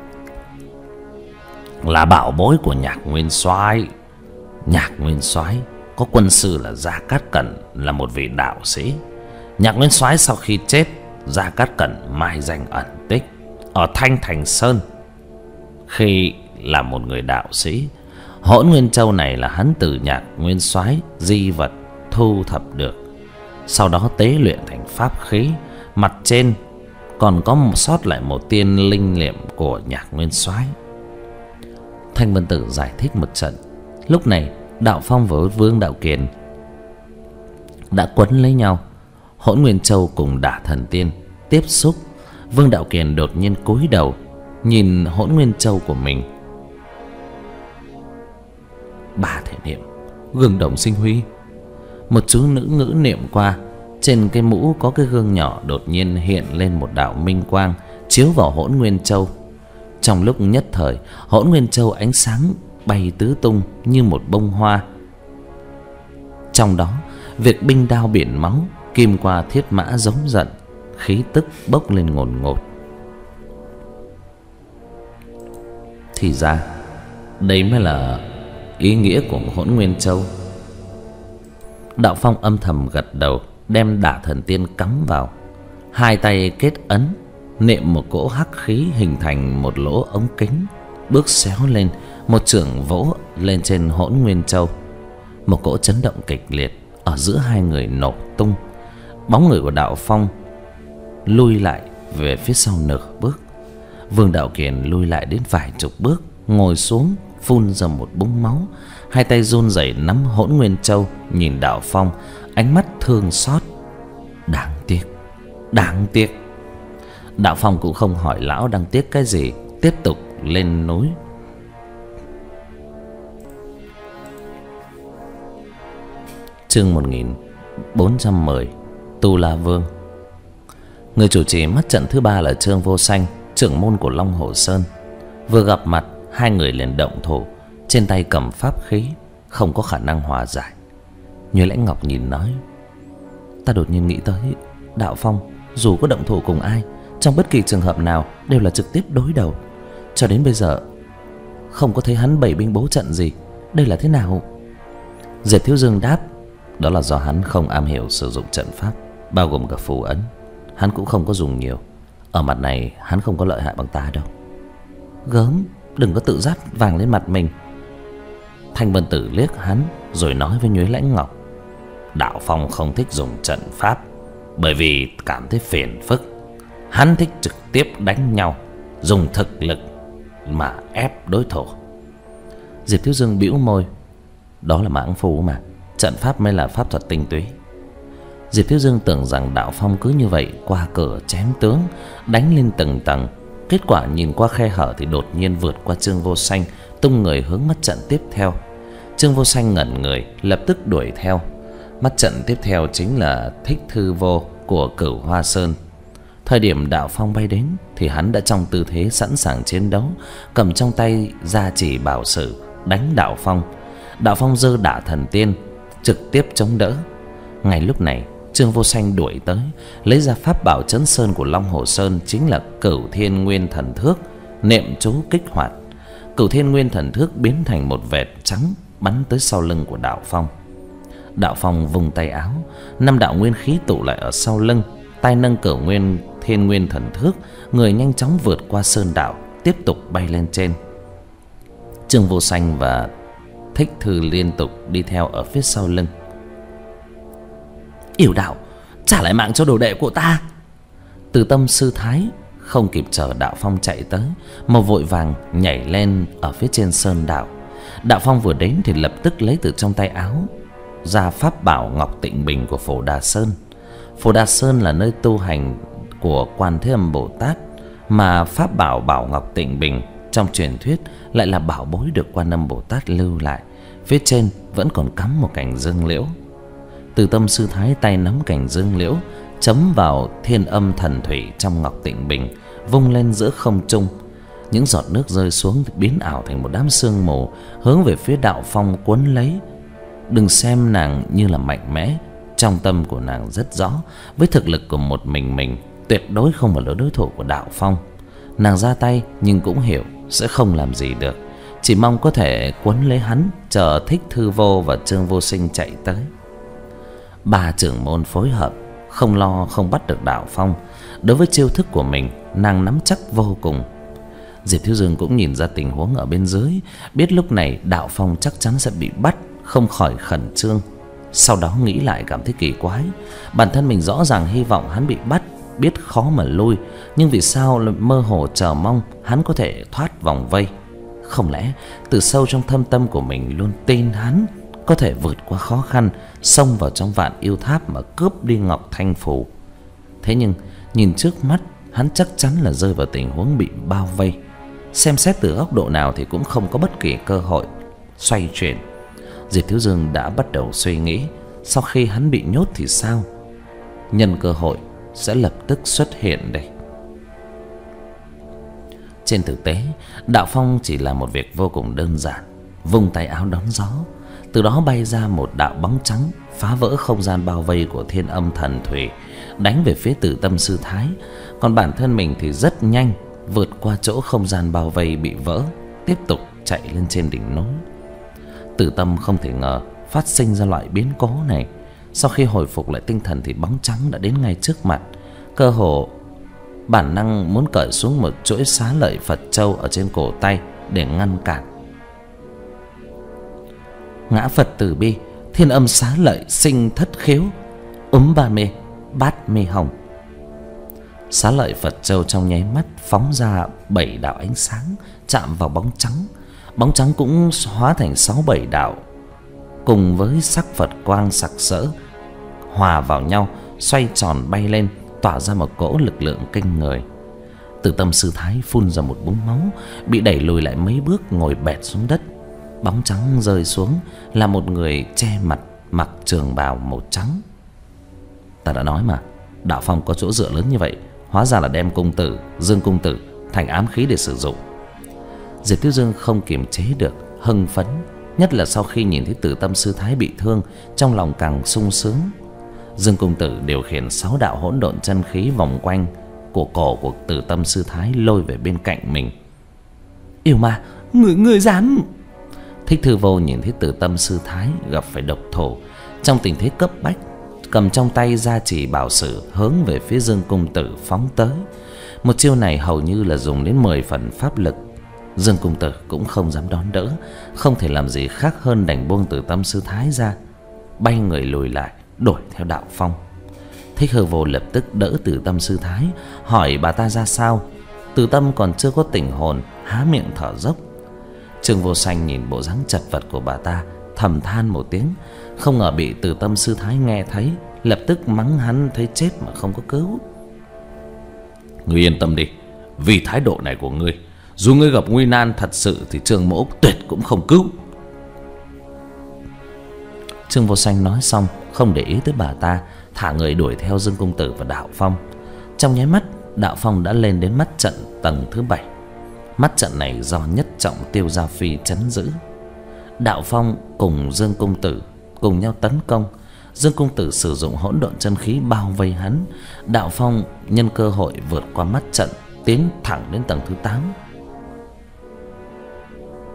[SPEAKER 1] là bảo bối của Nhạc Nguyên Soái. Nhạc Nguyên Soái có quân sư là Gia Cát Cẩn, là một vị đạo sĩ. Nhạc Nguyên Soái sau khi chết, Gia Cát Cẩn mai danh ẩn tích ở Thanh Thành Sơn. Khi là một người đạo sĩ, Hỗn Nguyên Châu này là hắn từ Nhạc Nguyên Soái di vật thu thập được, sau đó tế luyện thành pháp khí. Mặt trên còn có một sót lại một tiên linh niệm của Nhạc Nguyên Soái. Thanh Vân Tử giải thích một trận. Lúc này Đạo Phong và Vương Đạo Kiền đã quấn lấy nhau. Hỗn Nguyên Châu cùng Đả Thần Tiên tiếp xúc. Vương Đạo Kiền đột nhiên cúi đầu nhìn Hỗn Nguyên Châu của mình. Ba thể niệm, gương đồng sinh huy. Một chú nữ ngữ niệm qua, trên cái mũ có cái gương nhỏ đột nhiên hiện lên một đạo minh quang, chiếu vào Hỗn Nguyên Châu. Trong lúc nhất thời, Hỗn Nguyên Châu ánh sáng bay tứ tung như một bông hoa. Trong đó, việc binh đao biển máu, kim qua thiết mã giống giận, khí tức bốc lên ngồn ngột. Thì ra, đây mới là ý nghĩa của Hỗn Nguyên Châu. Đạo Phong âm thầm gật đầu, đem Đả Thần Tiên cắm vào, hai tay kết ấn, niệm một cỗ hắc khí hình thành một lỗ ống kính, bước xéo lên, một chưởng vỗ lên trên Hỗn Nguyên Châu. Một cỗ chấn động kịch liệt ở giữa hai người nổ tung. Bóng người của Đạo Phong lui lại về phía sau nửa bước. Vương Đạo Kiền lui lại đến vài chục bước, ngồi xuống, phun ra một búng máu, hai tay run rẩy nắm Hỗn Nguyên Châu, nhìn Đạo Phong, ánh mắt thương xót. Đáng tiếc, đáng tiếc. Đạo Phong cũng không hỏi lão đang tiếc cái gì, tiếp tục lên núi. Chương một nghìn bốn trăm mười. Tu La Vương. Người chủ trì mắt trận thứ ba là Trương Vô Sanh, trưởng môn của Long Hồ Sơn. Vừa gặp mặt, hai người liền động thủ, trên tay cầm pháp khí, không có khả năng hòa giải. Nhuế Lãnh Ngọc nhìn nói: Ta đột nhiên nghĩ tới, Đạo Phong dù có động thủ cùng ai, trong bất kỳ trường hợp nào đều là trực tiếp đối đầu. Cho đến bây giờ không có thấy hắn bày binh bố trận gì. Đây là thế nào? Diệp Thiếu Dương đáp: Đó là do hắn không am hiểu sử dụng trận pháp, bao gồm cả phù ấn. Hắn cũng không có dùng nhiều. Ở mặt này hắn không có lợi hại bằng ta đâu. Gớm, đừng có tự dắt vàng lên mặt mình. Thanh Vân Tử liếc hắn rồi nói với Nhuế Lãnh Ngọc: Đạo Phong không thích dùng trận pháp bởi vì cảm thấy phiền phức. Hắn thích trực tiếp đánh nhau, dùng thực lực mà ép đối thủ. Diệp Thiếu Dương bĩu môi: Đó là mãng phu mà, trận pháp mới là pháp thuật tinh túy. Diệp Thiếu Dương tưởng rằng Đạo Phong cứ như vậy qua cửa chém tướng, đánh lên từng tầng. Kết quả nhìn qua khe hở thì đột nhiên vượt qua Trương Vô Sanh, tung người hướng mắt trận tiếp theo. Trương Vô Sanh ngẩn người, lập tức đuổi theo. Mắt trận tiếp theo chính là Thích Thư Vô của Cửu Hoa Sơn. Thời điểm Đạo Phong bay đến thì hắn đã trong tư thế sẵn sàng chiến đấu, cầm trong tay gia chỉ bảo sử đánh Đạo Phong. Đạo Phong giơ Đả Thần Tiên trực tiếp chống đỡ. Ngay lúc này Trương Vô Sanh đuổi tới, lấy ra pháp bảo Chấn Sơn của Long Hồ Sơn, chính là Cửu Thiên Nguyên Thần Thước, niệm chú kích hoạt, Cửu Thiên Nguyên Thần Thước biến thành một vệt trắng bắn tới sau lưng của Đạo Phong. Đạo Phong vung tay áo, năm đạo nguyên khí tụ lại ở sau lưng, tay nâng Cửu Nguyên Thiên Nguyên Thần Thước, người nhanh chóng vượt qua sơn đạo, tiếp tục bay lên trên. Trương Vô Sanh và Thích Thư liên tục đi theo ở phía sau lưng. Yểu đạo, trả lại mạng cho đồ đệ của ta. Từ Tâm Sư Thái không kịp chờ Đạo Phong chạy tới, mà vội vàng nhảy lên ở phía trên sơn đạo. Đạo Phong vừa đến thì lập tức lấy từ trong tay áo ra pháp bảo Ngọc Tịnh Bình của Phổ Đà Sơn. Phổ Đà Sơn là nơi tu hành của Quan Thế Âm Bồ Tát, mà pháp bảo Bảo Ngọc Tịnh Bình trong truyền thuyết lại là bảo bối được Quan Âm Bồ Tát lưu lại. Phía trên vẫn còn cắm một cành dương liễu. Từ Tâm Sư Thái tay nắm cành dương liễu, chấm vào Thiên Âm Thần Thủy trong Ngọc Tịnh Bình, vung lên giữa không trung. Những giọt nước rơi xuống biến ảo thành một đám sương mù, hướng về phía Đạo Phong cuốn lấy. Đừng xem nàng như là mạnh mẽ, trong tâm của nàng rất rõ, với thực lực của một mình mình tuyệt đối không phải là đối thủ của Đạo Phong. Nàng ra tay nhưng cũng hiểu sẽ không làm gì được, chỉ mong có thể cuốn lấy hắn, chờ Thích Thư Vô và Trương Vô Sinh chạy tới. Ba trưởng môn phối hợp, không lo không bắt được Đạo Phong. Đối với chiêu thức của mình, nàng nắm chắc vô cùng. Diệp Thiếu Dương cũng nhìn ra tình huống ở bên dưới, biết lúc này Đạo Phong chắc chắn sẽ bị bắt, không khỏi khẩn trương. Sau đó nghĩ lại cảm thấy kỳ quái, bản thân mình rõ ràng hy vọng hắn bị bắt, biết khó mà lui, nhưng vì sao lại mơ hồ chờ mong hắn có thể thoát vòng vây? Không lẽ từ sâu trong thâm tâm của mình luôn tin hắn có thể vượt qua khó khăn, xông vào trong Vạn Yêu Tháp mà cướp đi Ngọc Thanh Phù? Thế nhưng nhìn trước mắt, hắn chắc chắn là rơi vào tình huống bị bao vây. Xem xét từ góc độ nào thì cũng không có bất kỳ cơ hội xoay chuyển. Diệp Thiếu Dương đã bắt đầu suy nghĩ, sau khi hắn bị nhốt thì sao? Nhân cơ hội sẽ lập tức xuất hiện đây. Trên thực tế, Đạo Phong chỉ là một việc vô cùng đơn giản. Vung tay áo đón gió, từ đó bay ra một đạo bóng trắng, phá vỡ không gian bao vây của Thiên Âm Thần Thủy, đánh về phía Từ Tâm Sư Thái. Còn bản thân mình thì rất nhanh vượt qua chỗ không gian bao vây bị vỡ, tiếp tục chạy lên trên đỉnh núi. Từ Tâm không thể ngờ phát sinh ra loại biến cố này. Sau khi hồi phục lại tinh thần thì bóng trắng đã đến ngay trước mặt. Cơ hồ bản năng muốn cởi xuống một chuỗi xá lợi Phật châu ở trên cổ tay để ngăn cản. Ngã Phật từ bi, Thiên Âm xá lợi sinh thất khiếu, úm ba mê, bát mê hồng. Xá lợi Phật châu trong nháy mắt phóng ra bảy đạo ánh sáng, chạm vào bóng trắng. Bóng trắng cũng hóa thành sáu bảy đạo, cùng với sắc Phật quang sặc sỡ hòa vào nhau, xoay tròn bay lên, tỏa ra một cỗ lực lượng kinh người. Từ Tâm Sư Thái phun ra một búng máu, bị đẩy lùi lại mấy bước, ngồi bệt xuống đất. Bóng trắng rơi xuống là một người che mặt, mặc trường bào màu trắng. Ta đã nói mà, Đạo Phong có chỗ dựa lớn như vậy, hóa ra là đem cung tử, Dương cung tử thành ám khí để sử dụng. Diệp Thiếu Dương không kiềm chế được hưng phấn, nhất là sau khi nhìn thấy Từ Tâm Sư Thái bị thương, trong lòng càng sung sướng. Dương cung tử điều khiển sáu đạo hỗn độn chân khí vòng quanh của cổ của Từ Tâm Sư Thái, lôi về bên cạnh mình. Yêu ma, người người dám! Thích Thư Vô nhìn thấy Từ Tâm Sư Thái gặp phải độc thủ, trong tình thế cấp bách, cầm trong tay gia trì bảo sử hướng về phía Dương cung tử phóng tới. Một chiêu này hầu như là dùng đến mười phần pháp lực. Dương cung tử cũng không dám đón đỡ, không thể làm gì khác hơn đành buông Từ Tâm Sư Thái ra, bay người lùi lại, đuổi theo Đạo Phong. Thích Hư Vô lập tức đỡ Từ Tâm Sư Thái, hỏi bà ta ra sao. Từ Tâm còn chưa có tỉnh hồn, há miệng thở dốc. Trương Vô Sanh nhìn bộ dáng chật vật của bà ta, thầm than một tiếng, không ngờ bị Từ Tâm Sư Thái nghe thấy, lập tức mắng hắn thấy chết mà không có cứu. Ngươi yên tâm đi, vì thái độ này của ngươi, dù ngươi gặp nguy nan thật sự thì Trương Mỗ tuyệt cũng không cứu. Trương Vô Sanh nói xong không để ý tới bà ta, thả người đuổi theo Dương cung tử và Đạo Phong. Trong nháy mắt, Đạo Phong đã lên đến mắt trận tầng thứ bảy. Mắt trận này do Nhất Trọng Tiêu Gia Phi trấn giữ. Đạo Phong cùng Dương cung tử cùng nhau tấn công. Dương cung tử sử dụng hỗn độn chân khí bao vây hắn. Đạo Phong nhân cơ hội vượt qua mắt trận, tiến thẳng đến tầng thứ tám.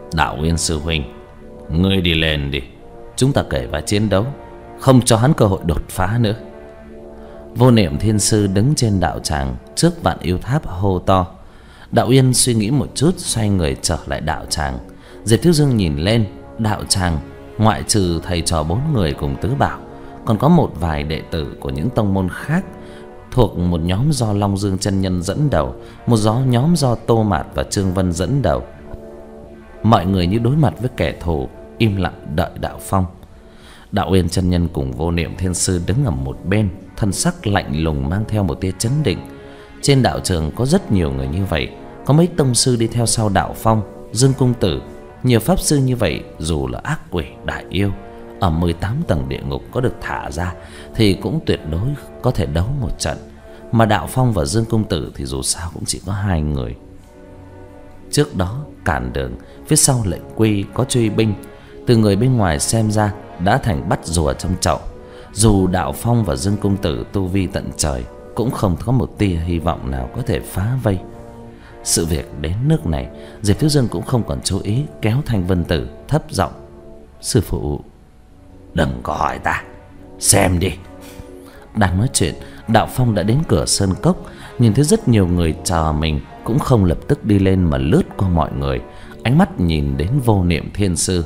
[SPEAKER 1] Đạo Uyên sư huynh, ngươi đi lên đi, chúng ta kể và chiến đấu, không cho hắn cơ hội đột phá nữa. Vô Niệm Thiên Sư đứng trên đạo tràng trước Vạn Yêu Tháp hô to. Đạo Uyên suy nghĩ một chút, xoay người trở lại đạo tràng. Diệp Thiếu Dương nhìn lên đạo tràng, ngoại trừ thầy trò bốn người cùng tứ bảo, còn có một vài đệ tử của những tông môn khác, thuộc một nhóm do Long Dương chân nhân dẫn đầu, một gió nhóm do Tô Mạt và Trương Vân dẫn đầu. Mọi người như đối mặt với kẻ thù, im lặng đợi Đạo Phong. Đạo Uyên chân nhân cùng Vô Niệm Thiên Sư đứng ở một bên, thân sắc lạnh lùng mang theo một tia chấn định. Trên đạo trường có rất nhiều người như vậy, có mấy tông sư đi theo sau Đạo Phong, Dương Cung Tử, nhiều pháp sư như vậy. Dù là ác quỷ đại yêu ở mười tám tầng địa ngục có được thả ra thì cũng tuyệt đối có thể đấu một trận, mà Đạo Phong và Dương Cung Tử thì dù sao cũng chỉ có hai người. Trước đó cản đường, phía sau lệnh quy có truy binh, từ người bên ngoài xem ra đã thành bắt rùa trong chậu. Dù Đạo Phong và Dương Cung Tử tu vi tận trời, cũng không có một tia hy vọng nào có thể phá vây. Sự việc đến nước này, Diệp Thiếu Dương cũng không còn chú ý, kéo Thanh Vân Tử thấp giọng: "Sư phụ, đừng có hỏi ta, xem đi." Đang nói chuyện, Đạo Phong đã đến cửa sơn cốc, nhìn thấy rất nhiều người chờ mình, cũng không lập tức đi lên mà lướt qua mọi người, ánh mắt nhìn đến Vô Niệm Thiên Sư.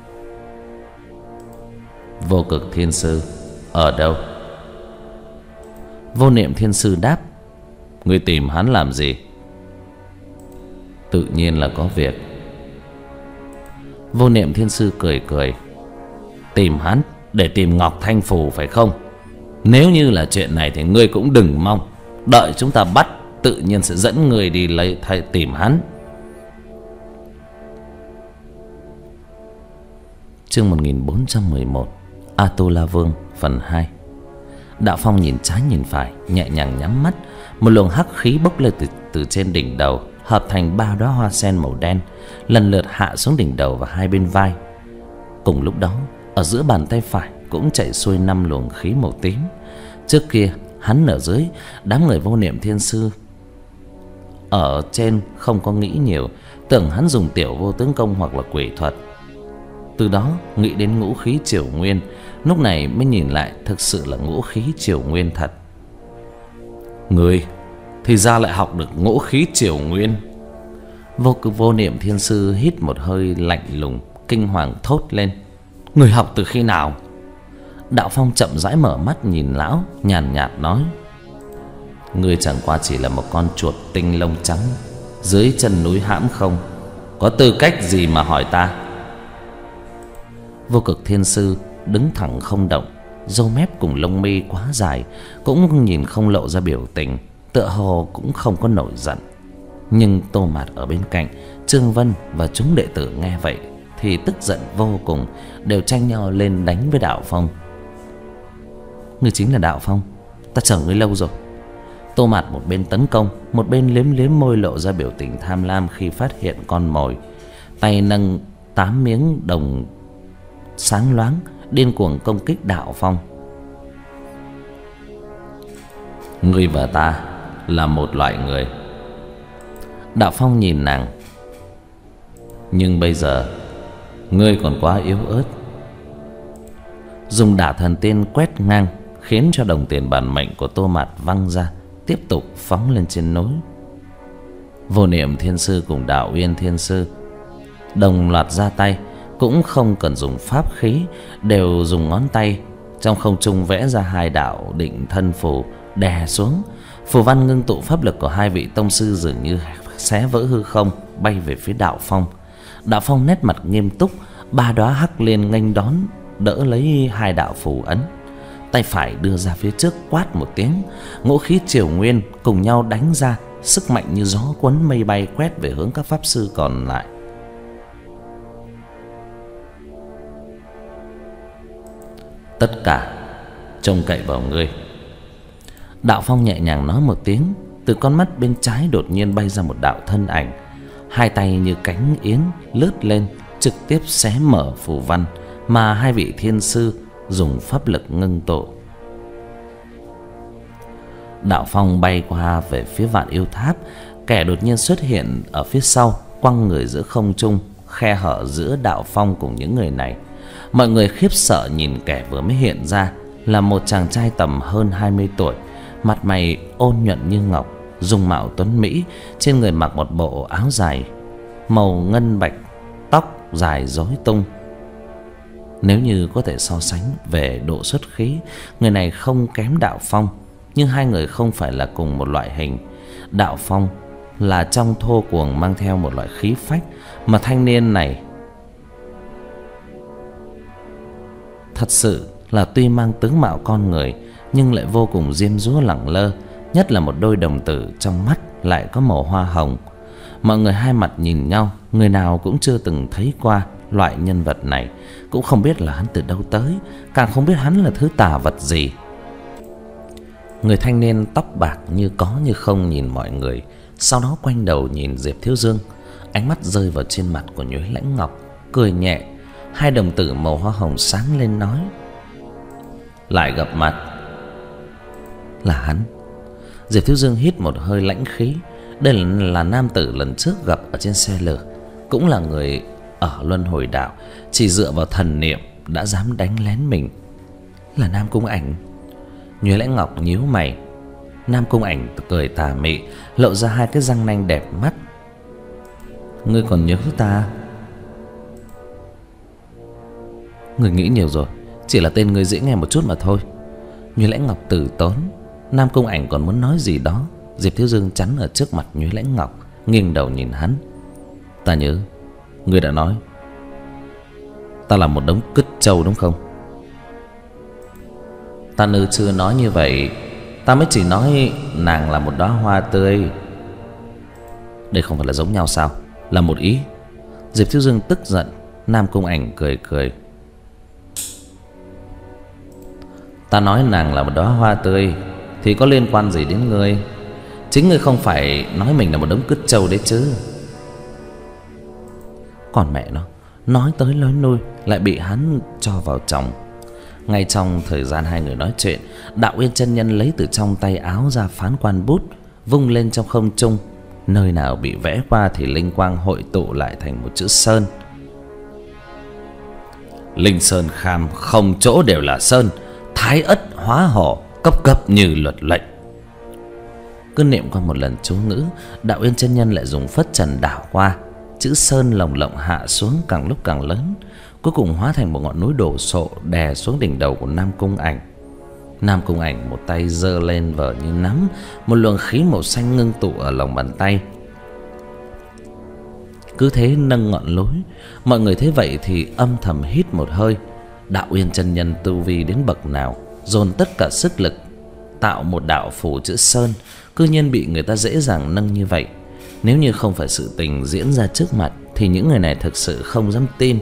[SPEAKER 1] "Vô Cực Thiên Sư ở đâu?" Vô Niệm Thiên Sư đáp: "Ngươi tìm hắn làm gì?" "Tự nhiên là có việc." Vô Niệm Thiên Sư cười cười: "Tìm hắn để tìm Ngọc Thanh Phù phải không? Nếu như là chuyện này thì ngươi cũng đừng mong, đợi chúng ta bắt, tự nhiên sẽ dẫn ngươi đi lấy thay tìm hắn." Chương một nghìn bốn trăm mười một, A Tu La Vương phần hai. Đạo Phong nhìn trái nhìn phải, nhẹ nhàng nhắm mắt. Một luồng hắc khí bốc lên từ, từ trên đỉnh đầu, hợp thành ba đóa hoa sen màu đen, lần lượt hạ xuống đỉnh đầu và hai bên vai. Cùng lúc đó, ở giữa bàn tay phải cũng chảy xuôi năm luồng khí màu tím. Trước kia hắn ở dưới, đám người Vô Niệm Thiên Sư ở trên không có nghĩ nhiều, tưởng hắn dùng tiểu vô tướng công hoặc là quỷ thuật. Từ đó nghĩ đến ngũ khí triều nguyên, lúc này mới nhìn lại thực sự là ngũ khí triều nguyên thật. Người thì ra lại học được ngũ khí triều nguyên. Vô cực Vô Niệm Thiên Sư hít một hơi lạnh lùng, kinh hoàng thốt lên: "Người học từ khi nào?" Đạo Phong chậm rãi mở mắt nhìn lão, nhàn nhạt nói: "Ngươi chẳng qua chỉ là một con chuột tinh lông trắng dưới chân núi hãm không, có tư cách gì mà hỏi ta?" Vô Cực Thiên Sư đứng thẳng không động, râu mép cùng lông mi quá dài, cũng nhìn không lộ ra biểu tình, tựa hồ cũng không có nổi giận. Nhưng Tô Mạt ở bên cạnh, Trương Vân và chúng đệ tử nghe vậy thì tức giận vô cùng, đều tranh nhau lên đánh với Đạo Phong. "Ngươi chính là Đạo Phong, ta chờ ngươi lâu rồi." Tô Mạt một bên tấn công, một bên liếm liếm môi lộ ra biểu tình tham lam khi phát hiện con mồi, tay nâng tám miếng đồng sáng loáng, điên cuồng công kích Đạo Phong. "Ngươi và ta là một loại người." Đạo Phong nhìn nàng: "Nhưng bây giờ ngươi còn quá yếu ớt." Dùng Đả Thần Tiên quét ngang, khiến cho đồng tiền bản mệnh của Tô Mạt văng ra, tiếp tục phóng lên trên núi. Vô Niệm Thiên Sư cùng Đạo Uyên Thiên Sư đồng loạt ra tay, cũng không cần dùng pháp khí, đều dùng ngón tay trong không trung vẽ ra hai đạo định thân phù đè xuống. Phù văn ngưng tụ pháp lực của hai vị tông sư dường như xé vỡ hư không, bay về phía Đạo Phong. Đạo Phong nét mặt nghiêm túc, ba đóa hắc liên nghênh đón, đỡ lấy hai đạo phù ấn, tay phải đưa ra phía trước quát một tiếng, ngũ khí triều nguyên cùng nhau đánh ra, sức mạnh như gió cuốn mây bay quét về hướng các pháp sư còn lại. "Tất cả trông cậy vào ngươi." Đạo Phong nhẹ nhàng nói một tiếng, từ con mắt bên trái đột nhiên bay ra một đạo thân ảnh, hai tay như cánh yến lướt lên, trực tiếp xé mở phù văn mà hai vị thiên sư dùng pháp lực ngưng tụ. Đạo Phong bay qua về phía Vạn Yêu Tháp, kẻ đột nhiên xuất hiện ở phía sau, quăng người giữa không trung, khe hở giữa Đạo Phong cùng những người này. Mọi người khiếp sợ nhìn kẻ vừa mới hiện ra là một chàng trai tầm hơn hai mươi tuổi, mặt mày ôn nhuận như ngọc, dung mạo tuấn mỹ, trên người mặc một bộ áo dài màu ngân bạch, tóc dài rối tung. Nếu như có thể so sánh về độ xuất khí, người này không kém Đạo Phong, nhưng hai người không phải là cùng một loại hình. Đạo Phong là trong thô cuồng mang theo một loại khí phách, mà thanh niên này thật sự là tuy mang tướng mạo con người nhưng lại vô cùng diêm dúa lẳng lơ, nhất là một đôi đồng tử trong mắt lại có màu hoa hồng. Mọi người hai mặt nhìn nhau, người nào cũng chưa từng thấy qua loại nhân vật này, cũng không biết là hắn từ đâu tới, càng không biết hắn là thứ tà vật gì. Người thanh niên tóc bạc như có như không nhìn mọi người, sau đó quay đầu nhìn Diệp Thiếu Dương, ánh mắt rơi vào trên mặt của Nhuế Lãnh Ngọc, cười nhẹ, hai đồng tử màu hoa hồng sáng lên nói: lại gặp mặt. Là hắn. Diệp Thiếu Dương hít một hơi lãnh khí. Đây là, là nam tử lần trước gặp ở trên xe lửa, cũng là người ở Luân Hồi Đảo, chỉ dựa vào thần niệm đã dám đánh lén mình. Là Nam Cung Ảnh. Nhuế Lãnh Ngọc nhíu mày. Nam Cung Ảnh cười tà mị, lộ ra hai cái răng nanh đẹp mắt. Ngươi còn nhớ ta? Ngươi nghĩ nhiều rồi, chỉ là tên ngươi dễ nghe một chút mà thôi. Nhuế Lãnh Ngọc từ tốn. Nam Cung Ảnh còn muốn nói gì đó, Diệp Thiếu Dương chắn ở trước mặt Nhuế Lãnh Ngọc, nghiêng đầu nhìn hắn. Ta nhớ, ngươi đã nói ta là một đống cứt trâu đúng không? Ta nữ chưa nói như vậy, ta mới chỉ nói nàng là một đóa hoa tươi. Đây không phải là giống nhau sao? Là một ý. Diệp Thiếu Dương tức giận. Nam Cung Ảnh cười cười. Ta nói nàng là một đóa hoa tươi thì có liên quan gì đến ngươi? Chính ngươi không phải nói mình là một đống cứt trâu đấy chứ? Còn mẹ nó, nói tới nói lui lại bị hắn cho vào chồng. Ngay trong thời gian hai người nói chuyện, Đạo Uyên chân nhân lấy từ trong tay áo ra phán quan bút, vung lên trong không trung. Nơi nào bị vẽ qua thì linh quang hội tụ lại thành một chữ sơn. Linh sơn kham, không chỗ đều là sơn, thái ất hóa hổ, cấp cấp như luật lệnh. Cứ niệm qua một lần chú ngữ, Đạo Uyên chân nhân lại dùng phất trần đảo qua, chữ sơn lồng lộng hạ xuống càng lúc càng lớn, cuối cùng hóa thành một ngọn núi đổ sộ đè xuống đỉnh đầu của Nam Cung Ảnh. Nam Cung Ảnh một tay giơ lên vờ như nắm, một luồng khí màu xanh ngưng tụ ở lòng bàn tay, cứ thế nâng ngọn núi. Mọi người thấy vậy thì âm thầm hít một hơi. Đạo Uyên chân nhân tu vi đến bậc nào, dồn tất cả sức lực tạo một đạo phủ chữ sơn, cư nhiên bị người ta dễ dàng nâng như vậy. Nếu như không phải sự tình diễn ra trước mặt thì những người này thực sự không dám tin.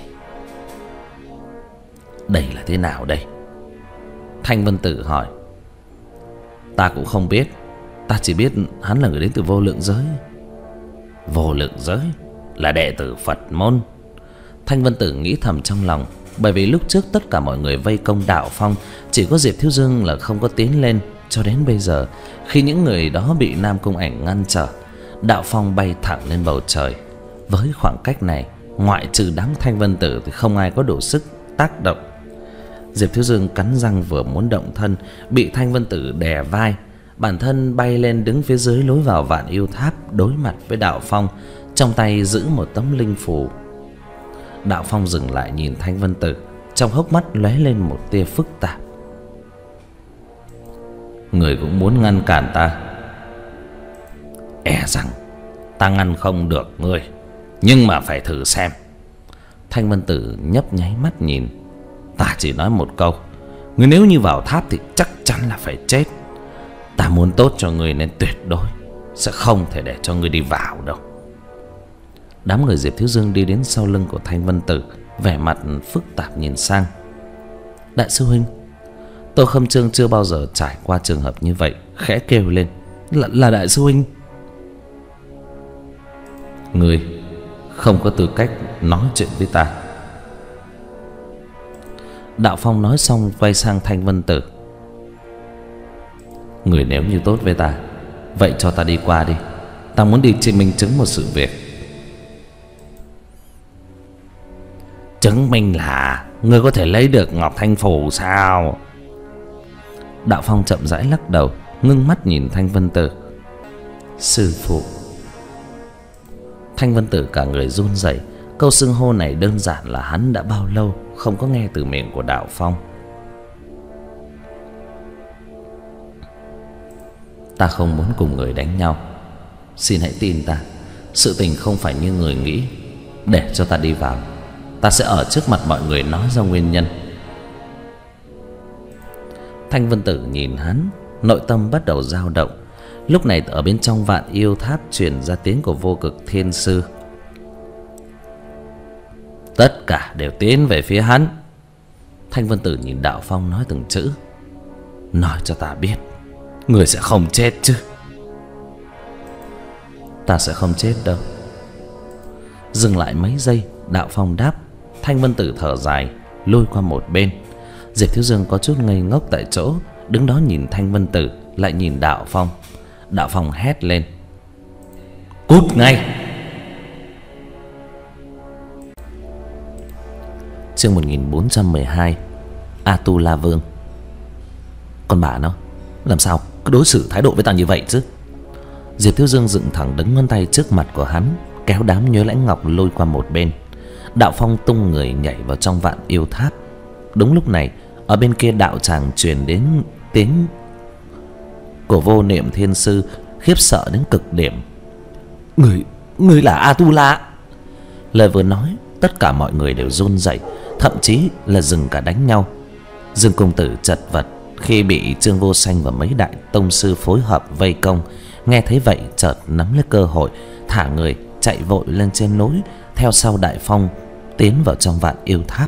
[SPEAKER 1] Đây là thế nào đây? Thanh Vân Tử hỏi. Ta cũng không biết, ta chỉ biết hắn là người đến từ vô lượng giới. Vô lượng giới là đệ tử Phật môn. Thanh Vân Tử nghĩ thầm trong lòng, bởi vì lúc trước tất cả mọi người vây công Đạo Phong, chỉ có Diệp Thiếu Dương là không có tiến lên. Cho đến bây giờ, khi những người đó bị Nam Cung Ảnh ngăn trở, Đạo Phong bay thẳng lên bầu trời. Với khoảng cách này, ngoại trừ đám Thanh Vân Tử thì không ai có đủ sức tác động. Diệp Thiếu Dương cắn răng vừa muốn động thân, bị Thanh Vân Tử đè vai, bản thân bay lên đứng phía dưới lối vào Vạn Yêu Tháp, đối mặt với Đạo Phong, trong tay giữ một tấm linh phù. Đạo Phong dừng lại nhìn Thanh Vân Tử, trong hốc mắt lóe lên một tia phức tạp. Người cũng muốn ngăn cản ta? E rằng ta ngăn không được ngươi, nhưng mà phải thử xem. Thanh Vân Tử nhấp nháy mắt nhìn. Ta chỉ nói một câu, ngươi nếu như vào tháp thì chắc chắn là phải chết. Ta muốn tốt cho ngươi nên tuyệt đối sẽ không thể để cho ngươi đi vào đâu. Đám người Diệp Thiếu Dương đi đến sau lưng của Thanh Vân Tử, vẻ mặt phức tạp nhìn sang. Đại sư huynh. Tô Khâm Trương chưa bao giờ trải qua trường hợp như vậy, khẽ kêu lên. Là, là đại sư huynh. Ngươi không có tư cách nói chuyện với ta. Đạo Phong nói xong quay sang Thanh Vân Tử. Người nếu như tốt với ta, vậy cho ta đi qua đi. Ta muốn đi chỉ minh chứng một sự việc. chứng minh là ngươi có thể lấy được Ngọc Thanh Phù sao?
[SPEAKER 2] Đạo Phong chậm rãi lắc đầu, ngưng mắt nhìn Thanh Vân Tử. Sư phụ. Thanh Vân Tử cả người run rẩy. Câu xưng hô này đơn giản là hắn đã bao lâu không có nghe từ miệng của Đạo Phong. Ta không muốn cùng người đánh nhau. Xin hãy tin ta, sự tình không phải như người nghĩ. Để cho ta đi vào, ta sẽ ở trước mặt mọi người nói ra nguyên nhân. Thanh Vân Tử nhìn hắn, nội tâm bắt đầu dao động. Lúc này ở bên trong Vạn Yêu Tháp truyền ra tiếng của Vô Cực Thiên Sư. Tất cả đều tiến về phía hắn. Thanh Vân Tử nhìn Đạo Phong nói từng chữ. Nói cho ta biết, người sẽ không chết chứ? Ta sẽ không chết đâu. Dừng lại mấy giây, Đạo Phong đáp. Thanh Vân Tử thở dài, lôi qua một bên. Diệp Thiếu Dương có chút ngây ngốc tại chỗ, đứng đó nhìn Thanh Vân Tử, lại nhìn Đạo Phong. Đạo Phong hét lên: cút ngay! Chương một nghìn bốn trăm mười hai. Atula Vương. Con bà nó, làm sao cứ đối xử thái độ với ta như vậy chứ? Diệp Thiếu Dương dựng thẳng đứng ngón tay trước mặt của hắn, kéo đám Nhớ Lãnh Ngọc lôi qua một bên. Đạo Phong tung người nhảy vào trong Vạn Yêu Tháp. Đúng lúc này, ở bên kia đạo tràng truyền đến tiếng của Vô Niệm Thiên Sư, khiếp sợ đến cực điểm. Người, người là Atula. Lời vừa nói, tất cả mọi người đều run rẩy, thậm chí là dừng cả đánh nhau. Dương công tử chật vật khi bị Trương Vô Sanh và mấy đại tông sư phối hợp vây công. Nghe thấy vậy chợt nắm lấy cơ hội, thả người chạy vội lên trên núi, theo sau Đại Phong tiến vào trong Vạn Yêu Tháp.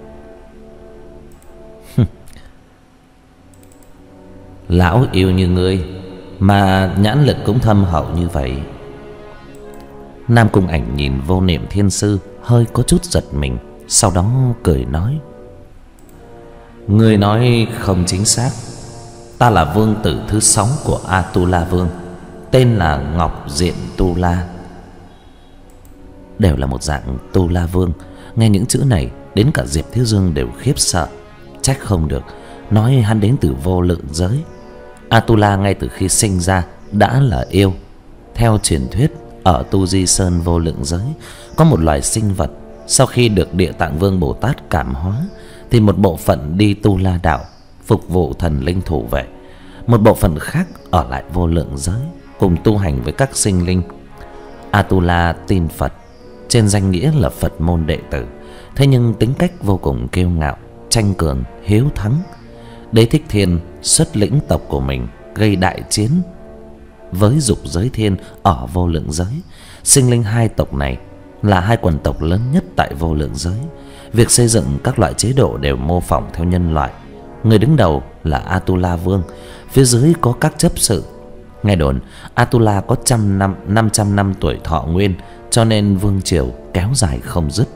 [SPEAKER 2] Lão yêu như ngươi mà nhãn lực cũng thâm hậu như vậy. Nam Cung Ảnh nhìn Vô Niệm Thiên Sư hơi có chút giật mình, sau đó cười nói: ngươi nói không chính xác. Ta là vương tử thứ sáu của Atula Vương, tên là Ngọc Diện Tu La. Đều là một dạng Tu La Vương. Nghe những chữ này, đến cả Diệp Thiếu Dương đều khiếp sợ. Trách không được, nói hắn đến từ vô lượng giới. Atula ngay từ khi sinh ra đã là yêu. Theo truyền thuyết, ở Tu Di Sơn vô lượng giới có một loài sinh vật, sau khi được Địa Tạng Vương Bồ Tát cảm hóa thì một bộ phận đi Tu La đạo phục vụ thần linh thủ vệ, một bộ phận khác ở lại vô lượng giới cùng tu hành với các sinh linh. Atula tin Phật, trên danh nghĩa là Phật môn đệ tử, thế nhưng tính cách vô cùng kiêu ngạo, tranh cường, hiếu thắng. Đế Thích Thiên xuất lĩnh tộc của mình gây đại chiến với Dục Giới Thiên ở vô lượng giới. Sinh linh hai tộc này là hai quần tộc lớn nhất tại vô lượng giới. Việc xây dựng các loại chế độ đều mô phỏng theo nhân loại. Người đứng đầu là Atula Vương, phía dưới có các chấp sự. Nghe đồn Atula có trăm năm, năm trăm năm tuổi thọ nguyên, cho nên vương triều kéo dài không dứt.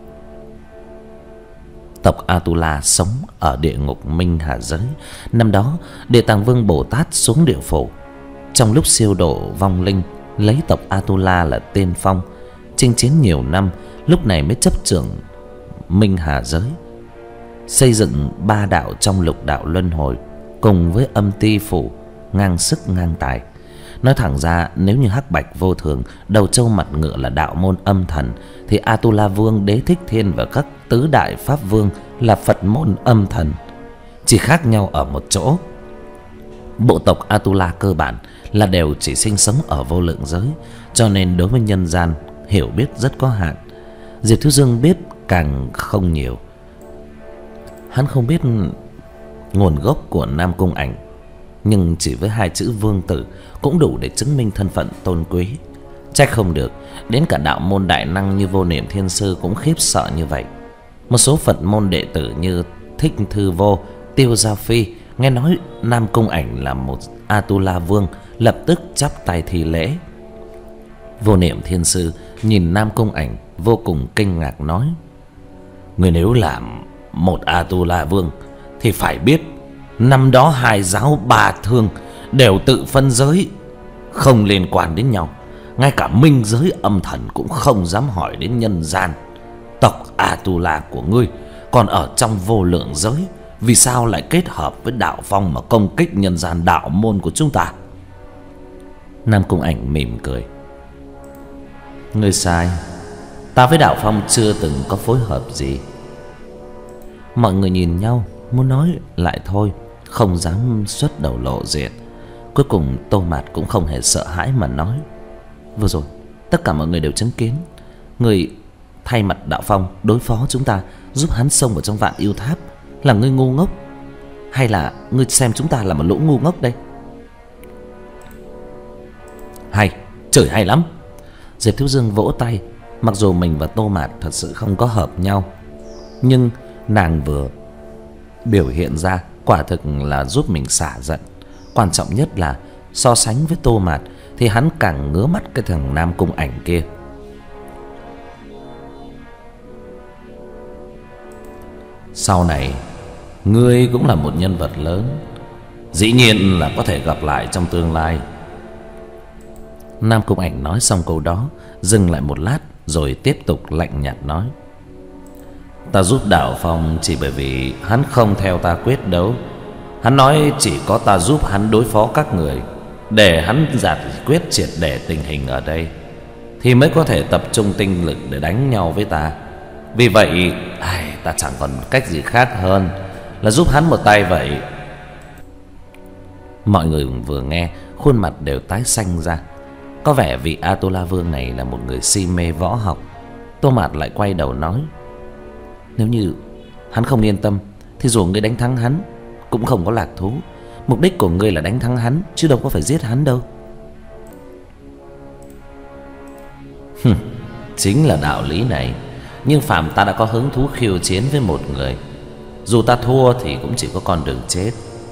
[SPEAKER 2] Tộc Atula sống ở địa ngục Minh Hà giới. Năm đó Địa Tạng Vương Bồ Tát xuống địa phủ, trong lúc siêu độ vong linh, lấy tộc Atula là tiên phong, chinh chiến nhiều năm, lúc này mới chấp trưởng Minh Hà giới, xây dựng ba đạo trong lục đạo luân hồi, cùng với Âm Ti Phủ ngang sức ngang tài. Nói thẳng ra, nếu như Hắc Bạch Vô Thường, Đầu Trâu Mặt Ngựa là đạo môn âm thần, thì Atula Vương, Đế Thích Thiên và các tứ đại pháp vương là Phật môn âm thần. Chỉ khác nhau ở một chỗ, bộ tộc Atula cơ bản là đều chỉ sinh sống ở vô lượng giới, cho nên đối với nhân gian hiểu biết rất có hạn. Diệp Thiếu Dương biết càng không nhiều. Hắn không biết nguồn gốc của Nam Cung Ảnh, nhưng chỉ với hai chữ vương tử cũng đủ để chứng minh thân phận tôn quý. Trách không được, đến cả đạo môn đại năng như Vô Niệm Thiên Sư cũng khiếp sợ như vậy. Một số Phật môn đệ tử như Thích Thư Vô, Tiêu Giao Phi nghe nói Nam Cung Ảnh là một Atula Vương, lập tức chắp tay thi lễ. Vô Niệm Thiên Sư nhìn Nam Cung Ảnh vô cùng kinh ngạc nói: người nếu làm một Atula Vương thì phải biết năm đó hai giáo ba thương đều tự phân giới, không liên quan đến nhau. Ngay cả minh giới âm thần cũng không dám hỏi đến nhân gian. Tộc Atula của ngươi còn ở trong vô lượng giới, vì sao lại kết hợp với đạo phong mà công kích nhân gian đạo môn của chúng ta?
[SPEAKER 1] Nam Cung Ảnh mỉm cười. Ngươi sai, ta với đạo phong chưa từng có phối hợp gì. Mọi người nhìn nhau, muốn nói lại thôi, không dám xuất đầu lộ diện. Cuối cùng Tô Mạt cũng không hề sợ hãi mà nói: vừa rồi tất cả mọi người đều chứng kiến, người thay mặt đạo phong đối phó chúng ta, giúp hắn xông vào trong Vạn Yêu Tháp. Là ngươi ngu ngốc, hay là ngươi xem chúng ta là một lũ ngu ngốc đây?
[SPEAKER 2] Hay, trời hay lắm.
[SPEAKER 1] Diệp Thiếu Dương vỗ tay. Mặc dù mình và Tô Mạt thật sự không có hợp nhau, nhưng nàng vừa biểu hiện ra quả thực là giúp mình xả giận. Quan trọng nhất là so sánh với Tô Mạt thì hắn càng ngứa mắt cái thằng Nam Cung Ảnh kia.
[SPEAKER 2] Sau này ngươi cũng là một nhân vật lớn, dĩ nhiên là có thể gặp lại trong tương lai.
[SPEAKER 1] Nam Cung Ảnh nói xong câu đó, dừng lại một lát rồi tiếp tục lạnh nhạt nói:
[SPEAKER 2] ta giúp đạo phong chỉ bởi vì hắn không theo ta quyết đấu. Hắn nói chỉ có ta giúp hắn đối phó các người, để hắn giải quyết triệt để tình hình ở đây, thì mới có thể tập trung tinh lực để đánh nhau với ta. Vì vậy ai, ta chẳng còn cách gì khác hơn là giúp hắn một tay vậy.
[SPEAKER 1] Mọi người vừa nghe khuôn mặt đều tái xanh ra. Có vẻ vị Atula Vương này là một người si mê võ học. Tô Mạt lại quay đầu nói: nếu như hắn không yên tâm thì dù ngươi đánh thắng hắn cũng không có lạc thú. Mục đích của ngươi là đánh thắng hắn, chứ đâu có phải giết hắn đâu.
[SPEAKER 2] Chính là đạo lý này. Nhưng phàm ta đã có hứng thú khiêu chiến với một người, dù ta thua thì cũng chỉ có con đường chết.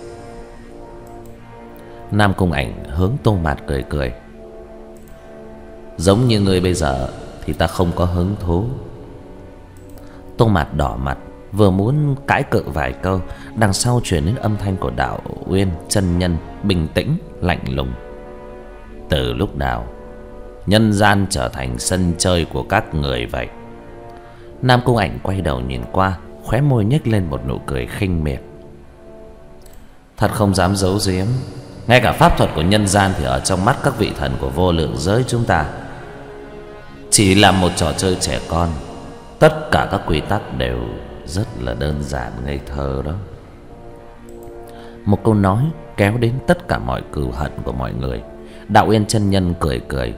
[SPEAKER 1] Nam Cung Ảnh hướng Tô Mạt cười cười:
[SPEAKER 2] giống như ngươi bây giờ thì ta không có hứng thú.
[SPEAKER 1] Tô Mạt đỏ mặt, vừa muốn cãi cự vài câu, đằng sau truyền đến âm thanh của Đạo Uyên chân nhân bình tĩnh lạnh lùng:
[SPEAKER 2] từ lúc nào nhân gian trở thành sân chơi của các người vậy?
[SPEAKER 1] Nam Cung Ảnh quay đầu nhìn qua, khóe môi nhếch lên một nụ cười khinh miệt:
[SPEAKER 2] thật không dám giấu giếm, ngay cả pháp thuật của nhân gian thì ở trong mắt các vị thần của vô lượng giới chúng ta chỉ là một trò chơi trẻ con. Tất cả các quy tắc đều rất là đơn giản ngây thơ đó.
[SPEAKER 1] Một câu nói kéo đến tất cả mọi cừu hận của mọi người. Đạo Uyên chân nhân cười cười: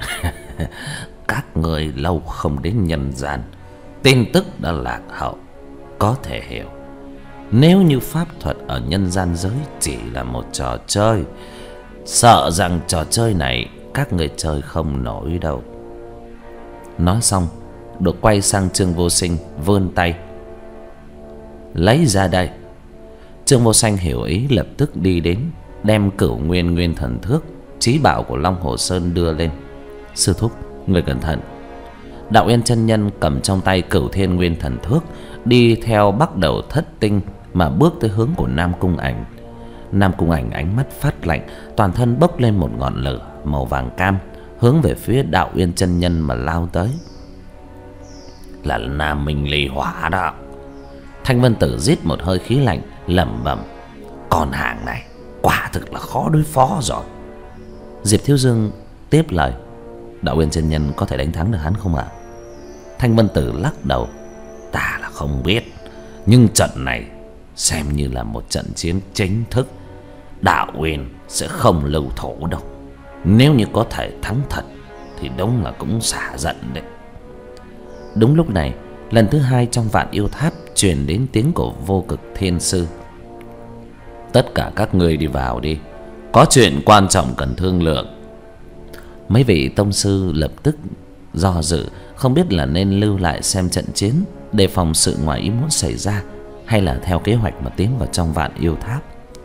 [SPEAKER 2] các người lâu không đến nhân gian, tin tức đã lạc hậu, có thể hiểu. Nếu như pháp thuật ở nhân gian giới chỉ là một trò chơi, sợ rằng trò chơi này các người chơi không nổi đâu.
[SPEAKER 1] Nói xong được quay sang Trương Vô Sinh, vươn tay:
[SPEAKER 2] lấy ra đây.
[SPEAKER 1] Trương Vô Sinh hiểu ý, lập tức đi đến, đem Cửu Nguyên Nguyên Thần Thước, chí bảo của Long Hồ Sơn đưa lên.
[SPEAKER 2] sư thúc, người cẩn thận.
[SPEAKER 1] Đạo Uyên chân nhân cầm trong tay Cửu Thiên Nguyên Thần Thước, đi theo bắt đầu thất tinh mà bước tới hướng của Nam Cung Ảnh. Nam Cung Ảnh ánh mắt phát lạnh, toàn thân bốc lên một ngọn lửa màu vàng cam, hướng về phía Đạo Uyên chân nhân mà lao tới.
[SPEAKER 2] Là Nam Minh Ly Hỏa đó.
[SPEAKER 1] Thanh Vân Tử rít một hơi khí lạnh, lẩm bẩm:
[SPEAKER 2] con hàng này quả thực là khó đối phó rồi.
[SPEAKER 1] Diệp Thiếu Dương tiếp lời: Đạo Uyên chân nhân có thể đánh thắng được hắn không ạ?
[SPEAKER 2] Thanh Vân Tử lắc đầu: ta là không biết, nhưng trận này xem như là một trận chiến chính thức. Đạo Uyên sẽ không lưu thủ đâu. Nếu như có thể thắng thật thì đúng là cũng xả giận đấy.
[SPEAKER 1] Đúng lúc này, lần thứ hai trong Vạn Yêu Tháp truyền đến tiếng của Vô Cực Thiên Sư:
[SPEAKER 2] tất cả các người đi vào đi, có chuyện quan trọng cần thương lượng.
[SPEAKER 1] Mấy vị tông sư lập tức do dự, không biết là nên lưu lại xem trận chiến, đề phòng sự ngoài ý muốn xảy ra, hay là theo kế hoạch mà tiến vào trong Vạn Yêu Tháp.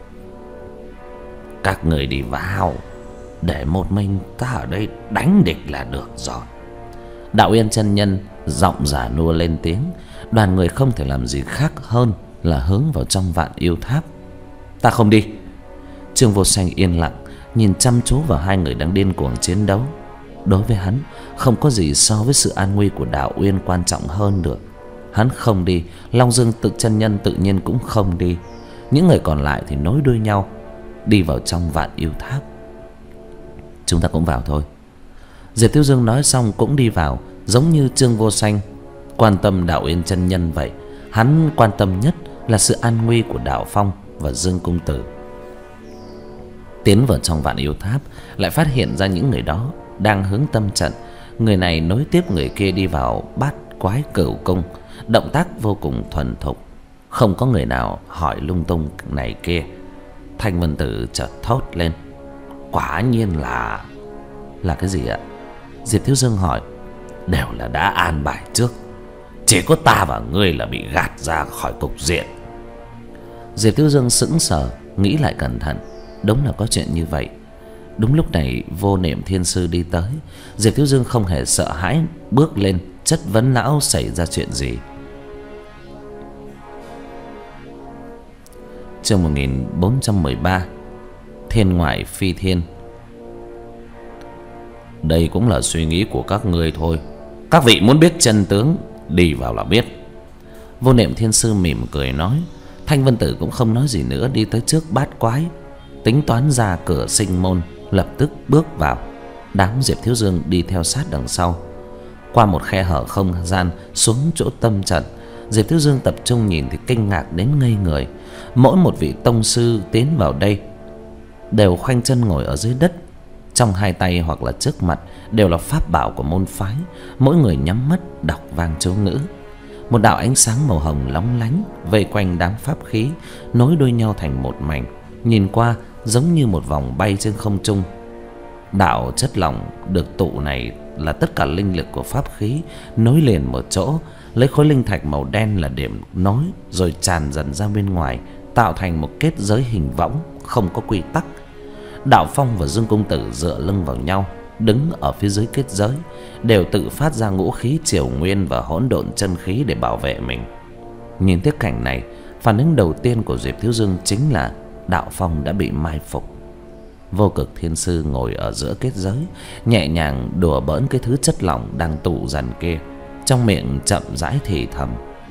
[SPEAKER 2] Các người đi vào, để một mình ta ở đây đánh địch là được rồi.
[SPEAKER 1] Đạo Uyên chân nhân giọng già nua lên tiếng. Đoàn người không thể làm gì khác hơn là hướng vào trong Vạn Yêu Tháp.
[SPEAKER 2] Ta không đi.
[SPEAKER 1] Trương Vô Sanh yên lặng nhìn chăm chú vào hai người đang điên cuồng chiến đấu.
[SPEAKER 2] Đối với hắn, không có gì so với sự an nguy của Đạo Uyên quan trọng hơn được. Hắn không đi, Long Dương Tự chân nhân tự nhiên cũng không đi. Những người còn lại thì nối đuôi nhau đi vào trong Vạn Yêu Tháp. Chúng ta cũng vào thôi. Diệp Thiếu Dương nói xong cũng đi vào, giống như Trương Vô Sanh quan tâm Đạo Uyên chân nhân vậy. Hắn quan tâm nhất là sự an nguy của Đạo Phong và Dương Cung Tử. Tiến vào trong Vạn Yêu Tháp, lại phát hiện ra những người đó đang hướng tâm trận. Người này nối tiếp người kia đi vào Bát Quái Cửu Cung, động tác vô cùng thuần thục, không có người nào hỏi lung tung này kia. Thanh Vân Tử chợt thốt lên: quả nhiên là... Là cái gì ạ? Diệp Thiếu Dương hỏi. Đều là đã an bài trước, chỉ có ta và ngươi là bị gạt ra khỏi cục diện. Diệp Thiếu Dương sững sờ, nghĩ lại cẩn thận, đúng là có chuyện như vậy. Đúng lúc này Vô Niệm Thiên Sư đi tới. Diệp Thiếu Dương không hề sợ hãi, bước lên chất vấn lão xảy ra chuyện gì. Chương một nghìn bốn trăm mười ba, Thiên Ngoại Phi Thiên. Đây cũng là suy nghĩ của các ngươi thôi. Các vị muốn biết chân tướng, đi vào là biết. Vô Niệm Thiên Sư mỉm cười nói. Thanh Vân Tử cũng không nói gì nữa, đi tới trước Bát Quái, tính toán ra cửa sinh môn, lập tức bước vào. Đám Diệp Thiếu Dương đi theo sát đằng sau. Qua một khe hở không gian xuống chỗ tâm trận, Diệp Thiếu Dương tập trung nhìn thì kinh ngạc đến ngây người. Mỗi một vị tông sư tiến vào đây đều khoanh chân ngồi ở dưới đất, trong hai tay hoặc là trước mặt đều là pháp bảo của môn phái. Mỗi người nhắm mắt đọc vang chú ngữ. Một đạo ánh sáng màu hồng lóng lánh vây quanh đám pháp khí, nối đuôi nhau thành một mảnh, nhìn qua giống như một vòng bay trên không trung. Đạo chất lỏng được tụ này là tất cả linh lực của pháp khí nối liền một chỗ, lấy khối linh thạch màu đen là điểm nối, rồi tràn dần ra bên ngoài, tạo thành một kết giới hình võng không có quy tắc. Đạo Phong và Dương Cung Tử dựa lưng vào nhau, đứng ở phía dưới kết giới, đều tự phát ra ngũ khí triều nguyên và hỗn độn chân khí để bảo vệ mình. Nhìn thấy cảnh này, phản ứng đầu tiên của Diệp Thiếu Dương chính là Đạo Phong đã bị mai phục. Vô Cực Thiên Sư ngồi ở giữa kết giới, nhẹ nhàng đùa bỡn cái thứ chất lỏng đang tụ dần kia, trong miệng chậm rãi thì thầm: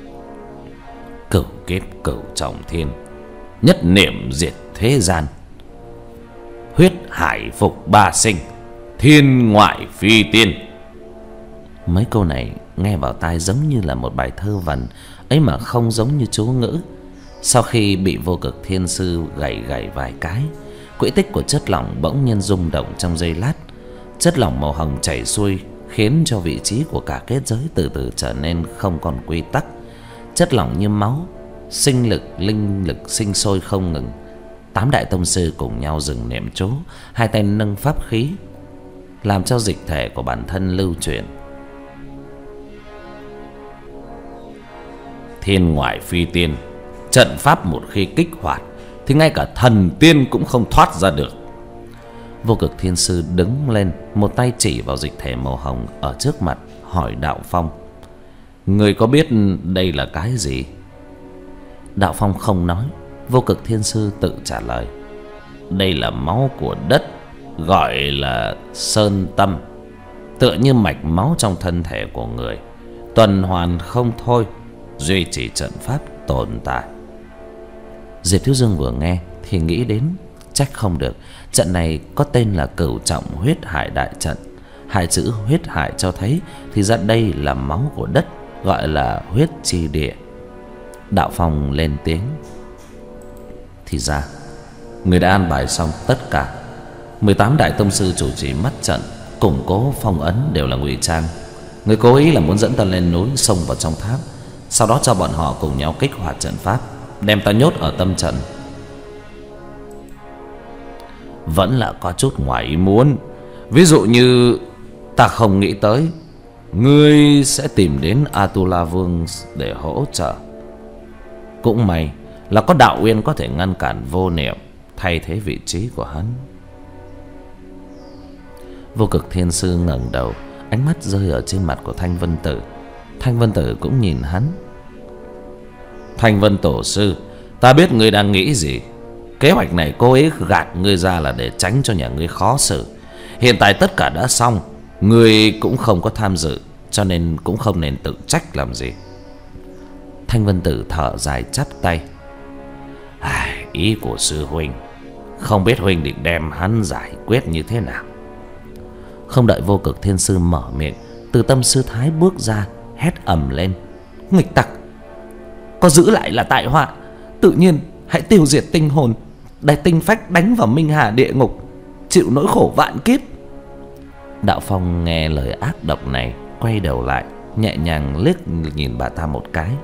[SPEAKER 2] cửu kiếp cửu trọng thiên, nhất niệm diệt thế gian, huyết hải phục ba sinh, thiên ngoại phi tiên. Mấy câu này nghe vào tai giống như là một bài thơ vần, ấy mà không giống như chú ngữ. Sau khi bị Vô Cực Thiên Sư gảy gảy vài cái, quỹ tích của chất lỏng bỗng nhiên rung động trong giây lát. Chất lỏng màu hồng chảy xuôi khiến cho vị trí của cả kết giới từ từ trở nên không còn quy tắc. Chất lỏng như máu, sinh lực, linh lực sinh sôi không ngừng. Tám đại tông sư cùng nhau dừng niệm chú, hai tay nâng pháp khí, làm cho dịch thể của bản thân lưu chuyển. Thiên ngoại phi tiên, trận pháp một khi kích hoạt thì ngay cả thần tiên cũng không thoát ra được. Vô Cực Thiên Sư đứng lên, một tay chỉ vào dịch thể màu hồng ở trước mặt, hỏi Đạo Phong: người có biết đây là cái gì? Đạo Phong không nói. Vô Cực Thiên Sư tự trả lời: đây là máu của đất, gọi là sơn tâm, tựa như mạch máu trong thân thể của người, tuần hoàn không thôi, duy trì trận pháp tồn tại. Diệp Thiếu Dương vừa nghe thì nghĩ đến, trách không được, trận này có tên là Cửu Trọng Huyết Hải Đại Trận. Hai chữ huyết hải cho thấy thì ra đây là máu của đất, gọi là huyết chi địa. Đạo Phong lên tiếng: thì ra người đã an bài xong tất cả. Mười tám đại tông sư chủ trì mắt trận, củng cố phong ấn đều là ngụy trang. Người cố ý là muốn dẫn ta lên núi, xông vào trong tháp, sau đó cho bọn họ cùng nhau kích hoạt trận pháp, đem ta nhốt ở tâm trận. Vẫn là có chút ngoài ý muốn. Ví dụ như ta không nghĩ tới ngươi sẽ tìm đến Atula Vương để hỗ trợ. Cũng may là có Đạo Uyên có thể ngăn cản Vô Niệm, thay thế vị trí của hắn. Vô Cực Thiên Sư ngẩng đầu, ánh mắt rơi ở trên mặt của Thanh Vân Tử. Thanh Vân Tử cũng nhìn hắn. Thanh Vân Tổ Sư, ta biết ngươi đang nghĩ gì. Kế hoạch này cố ý gạt ngươi ra là để tránh cho nhà ngươi khó xử. Hiện tại tất cả đã xong, Ngươi cũng không có tham dự, cho nên cũng không nên tự trách làm gì.
[SPEAKER 1] Thanh Vân Tử thở dài chắp tay.
[SPEAKER 2] Ai, ý của sư huynh, không biết huynh định đem hắn giải quyết như thế nào.
[SPEAKER 1] Không đợi Vô Cực Thiên Sư mở miệng, Từ Tâm Sư Thái bước ra hét ầm lên. Nghịch tặc, có giữ lại là tại họa, tự nhiên hãy tiêu diệt tinh hồn, để tinh phách đánh vào Minh Hà địa ngục, chịu nỗi khổ vạn kiếp. Đạo Phong nghe lời ác độc này, quay đầu lại, nhẹ nhàng liếc nhìn bà ta một cái.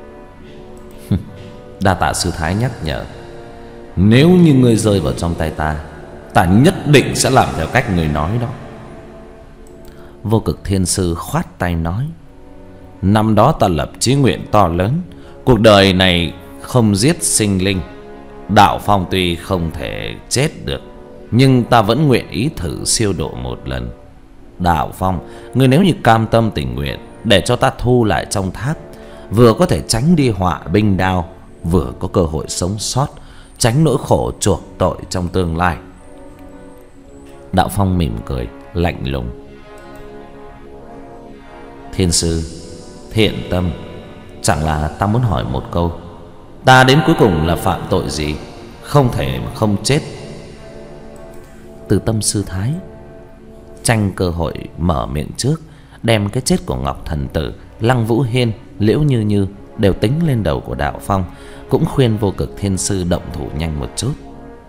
[SPEAKER 2] Đa tạ sư thái nhắc nhở. Nếu như ngươi rơi vào trong tay ta, ta nhất định sẽ làm theo cách ngươi nói đó.
[SPEAKER 1] Vô Cực Thiên Sư khoát tay nói.
[SPEAKER 2] Năm đó ta lập chí nguyện to lớn, cuộc đời này không giết sinh linh. Đạo Phong tuy không thể chết được, nhưng ta vẫn nguyện ý thử siêu độ một lần. Đạo Phong, ngươi nếu như cam tâm tình nguyện để cho ta thu lại trong tháp, vừa có thể tránh đi họa binh đao, vừa có cơ hội sống sót, tránh nỗi khổ chuộc tội trong tương lai.
[SPEAKER 1] Đạo Phong mỉm cười lạnh lùng.
[SPEAKER 2] Thiên sư thiện tâm, chẳng là ta muốn hỏi một câu, ta đến cuối cùng là phạm tội gì, không thể mà không chết?
[SPEAKER 1] Từ Tâm Sư Thái tranh cơ hội mở miệng trước, đem cái chết của Ngọc Thần Tử, Lăng Vũ Hiên, Liễu Như Như đều tính lên đầu của Đạo Phong, cũng khuyên Vô Cực Thiên Sư động thủ nhanh một chút.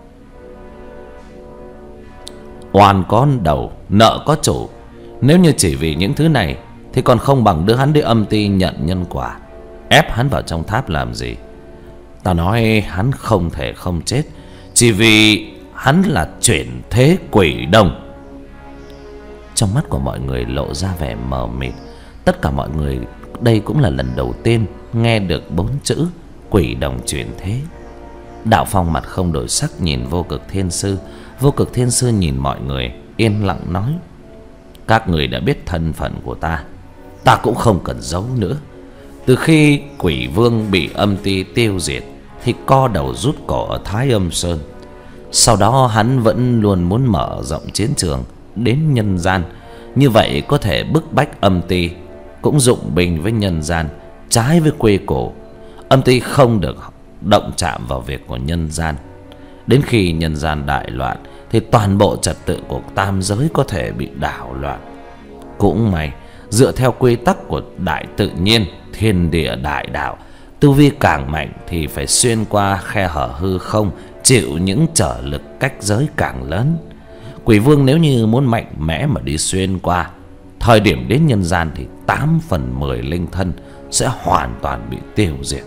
[SPEAKER 2] Oan có đầu, nợ có chủ. Nếu như chỉ vì những thứ này thì còn không bằng đưa hắn đi âm ti nhận nhân quả. Ép hắn vào trong tháp làm gì? Ta nói hắn không thể không chết, chỉ vì hắn là chuyển thế quỷ đồng.
[SPEAKER 1] Trong mắt của mọi người lộ ra vẻ mờ mịt. Tất cả mọi người đây cũng là lần đầu tiên nghe được bốn chữ quỷ đồng chuyển thế. Đạo Phong mặt không đổi sắc nhìn Vô Cực Thiên Sư. Vô Cực Thiên Sư nhìn mọi người, yên lặng nói.
[SPEAKER 2] Các người đã biết thân phận của ta, ta cũng không cần giấu nữa. Từ khi Quỷ Vương bị âm ti tiêu diệt thì co đầu rút cổ ở Thái Âm Sơn. Sau đó hắn vẫn luôn muốn mở rộng chiến trường đến nhân gian, như vậy có thể bức bách âm ti cũng dụng binh với nhân gian, trái với quy củ. Âm ti không được động chạm vào việc của nhân gian. Đến khi nhân gian đại loạn thì toàn bộ trật tự của tam giới có thể bị đảo loạn. Cũng may, dựa theo quy tắc của đại tự nhiên, thiên địa đại đạo, tu vi càng mạnh thì phải xuyên qua khe hở hư không, chịu những trở lực cách giới càng lớn. Quỷ Vương nếu như muốn mạnh mẽ mà đi xuyên qua, thời điểm đến nhân gian thì tám phần mười linh thân sẽ hoàn toàn bị tiêu diệt.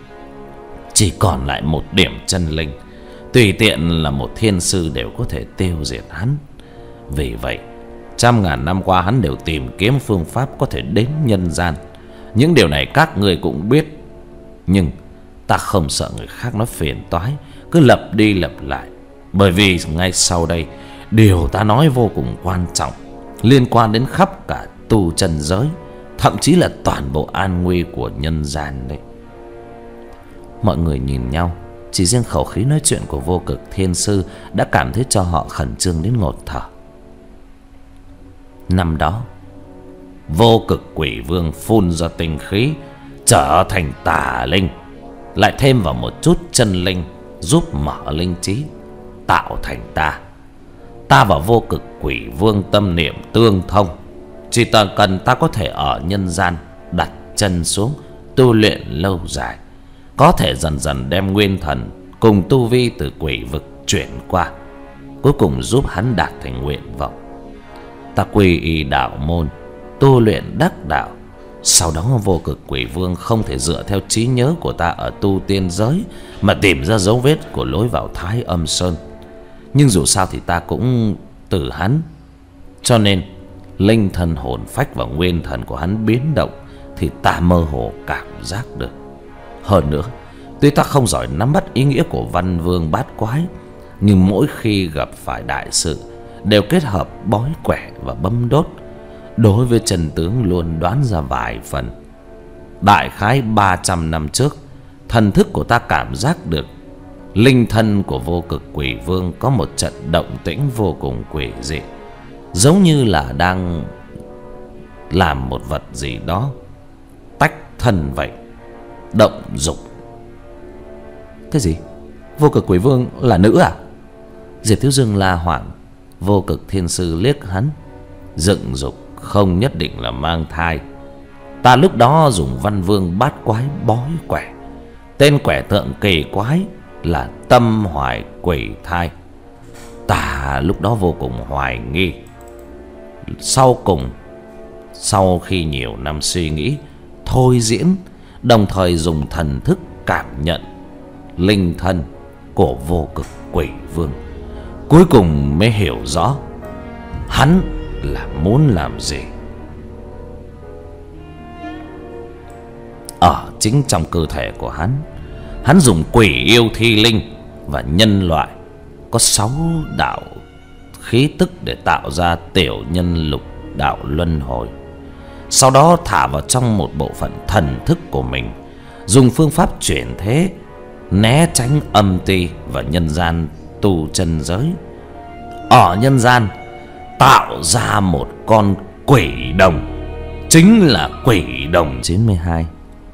[SPEAKER 2] Chỉ còn lại một điểm chân linh, tùy tiện là một thiên sư đều có thể tiêu diệt hắn. Vì vậy, trăm ngàn năm qua hắn đều tìm kiếm phương pháp có thể đến nhân gian. Những điều này các người cũng biết, nhưng ta không sợ người khác nói phiền toái, cứ lặp đi lặp lại. Bởi vì ngay sau đây, điều ta nói vô cùng quan trọng, liên quan đến khắp cả tu chân giới, thậm chí là toàn bộ an nguy của nhân gian đấy.
[SPEAKER 1] Mọi người nhìn nhau, chỉ riêng khẩu khí nói chuyện của Vô Cực Thiên Sư đã cảm thấy cho họ khẩn trương đến ngột thở.
[SPEAKER 2] Năm đó, Vô Cực Quỷ Vương phun ra tinh khí, trở thành tà linh, lại thêm vào một chút chân linh giúp mở linh trí, tạo thành ta. Ta và Vô Cực Quỷ Vương tâm niệm tương thông, chỉ cần ta có thể ở nhân gian đặt chân xuống, tu luyện lâu dài, có thể dần dần đem nguyên thần cùng tu vi từ quỷ vực chuyển qua, cuối cùng giúp hắn đạt thành nguyện vọng. Ta quy y đạo môn, tu luyện đắc đạo. Sau đó Vô Cực Quỷ Vương không thể dựa theo trí nhớ của ta ở tu tiên giới mà tìm ra dấu vết của lối vào Thái Âm Sơn. Nhưng dù sao thì ta cũng từ hắn, cho nên linh thần hồn phách và nguyên thần của hắn biến động thì ta mơ hồ cảm giác được. Hơn nữa, tuy ta không giỏi nắm bắt ý nghĩa của văn vương bát quái, nhưng mỗi khi gặp phải đại sự đều kết hợp bói quẻ và bấm đốt. Đối với chân tướng luôn đoán ra vài phần. Đại khái ba trăm năm trước, thần thức của ta cảm giác được linh thân của Vô Cực Quỷ Vương có một trận động tĩnh vô cùng quỷ dị, giống như là đang làm một vật gì đó tách thân vậy. Động dục.
[SPEAKER 1] Cái gì? Vô cực quỷ vương là nữ à?
[SPEAKER 2] Diệp Thiếu Dương la hoảng. Vô cực thiên sư liếc hắn. Dựng dục không nhất định là mang thai. Ta lúc đó dùng văn vương bát quái bói quẻ. Tên quẻ tượng kỳ quái là tâm hoài quỷ thai. Ta lúc đó vô cùng hoài nghi. Sau cùng, sau khi nhiều năm suy nghĩ, thôi diễn, đồng thời dùng thần thức cảm nhận linh thân của vô cực quỷ vương, cuối cùng mới hiểu rõ hắn là muốn làm gì. Ở chính trong cơ thể của hắn, hắn dùng quỷ yêu thi linh và nhân loại có sáu đạo khí tức để tạo ra tiểu nhân lục đạo luân hồi. Sau đó thả vào trong một bộ phận thần thức của mình, dùng phương pháp chuyển thế, né tránh âm ti và nhân gian tu chân giới. Ở nhân gian tạo ra một con quỷ đồng, chính là quỷ đồng chín mươi hai.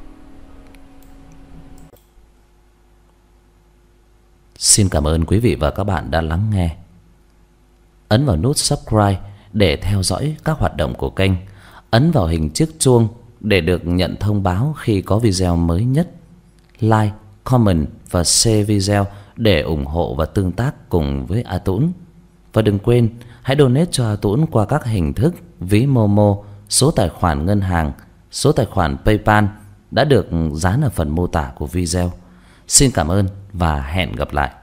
[SPEAKER 1] Xin cảm ơn quý vị và các bạn đã lắng nghe. Ấn vào nút subscribe để theo dõi các hoạt động của kênh. Ấn vào hình chiếc chuông để được nhận thông báo khi có video mới nhất. Like, comment và share video để ủng hộ và tương tác cùng với A Tũng. Và đừng quên hãy donate cho A Tũng qua các hình thức ví Momo, số tài khoản ngân hàng, số tài khoản PayPal đã được dán ở phần mô tả của video. Xin cảm ơn và hẹn gặp lại.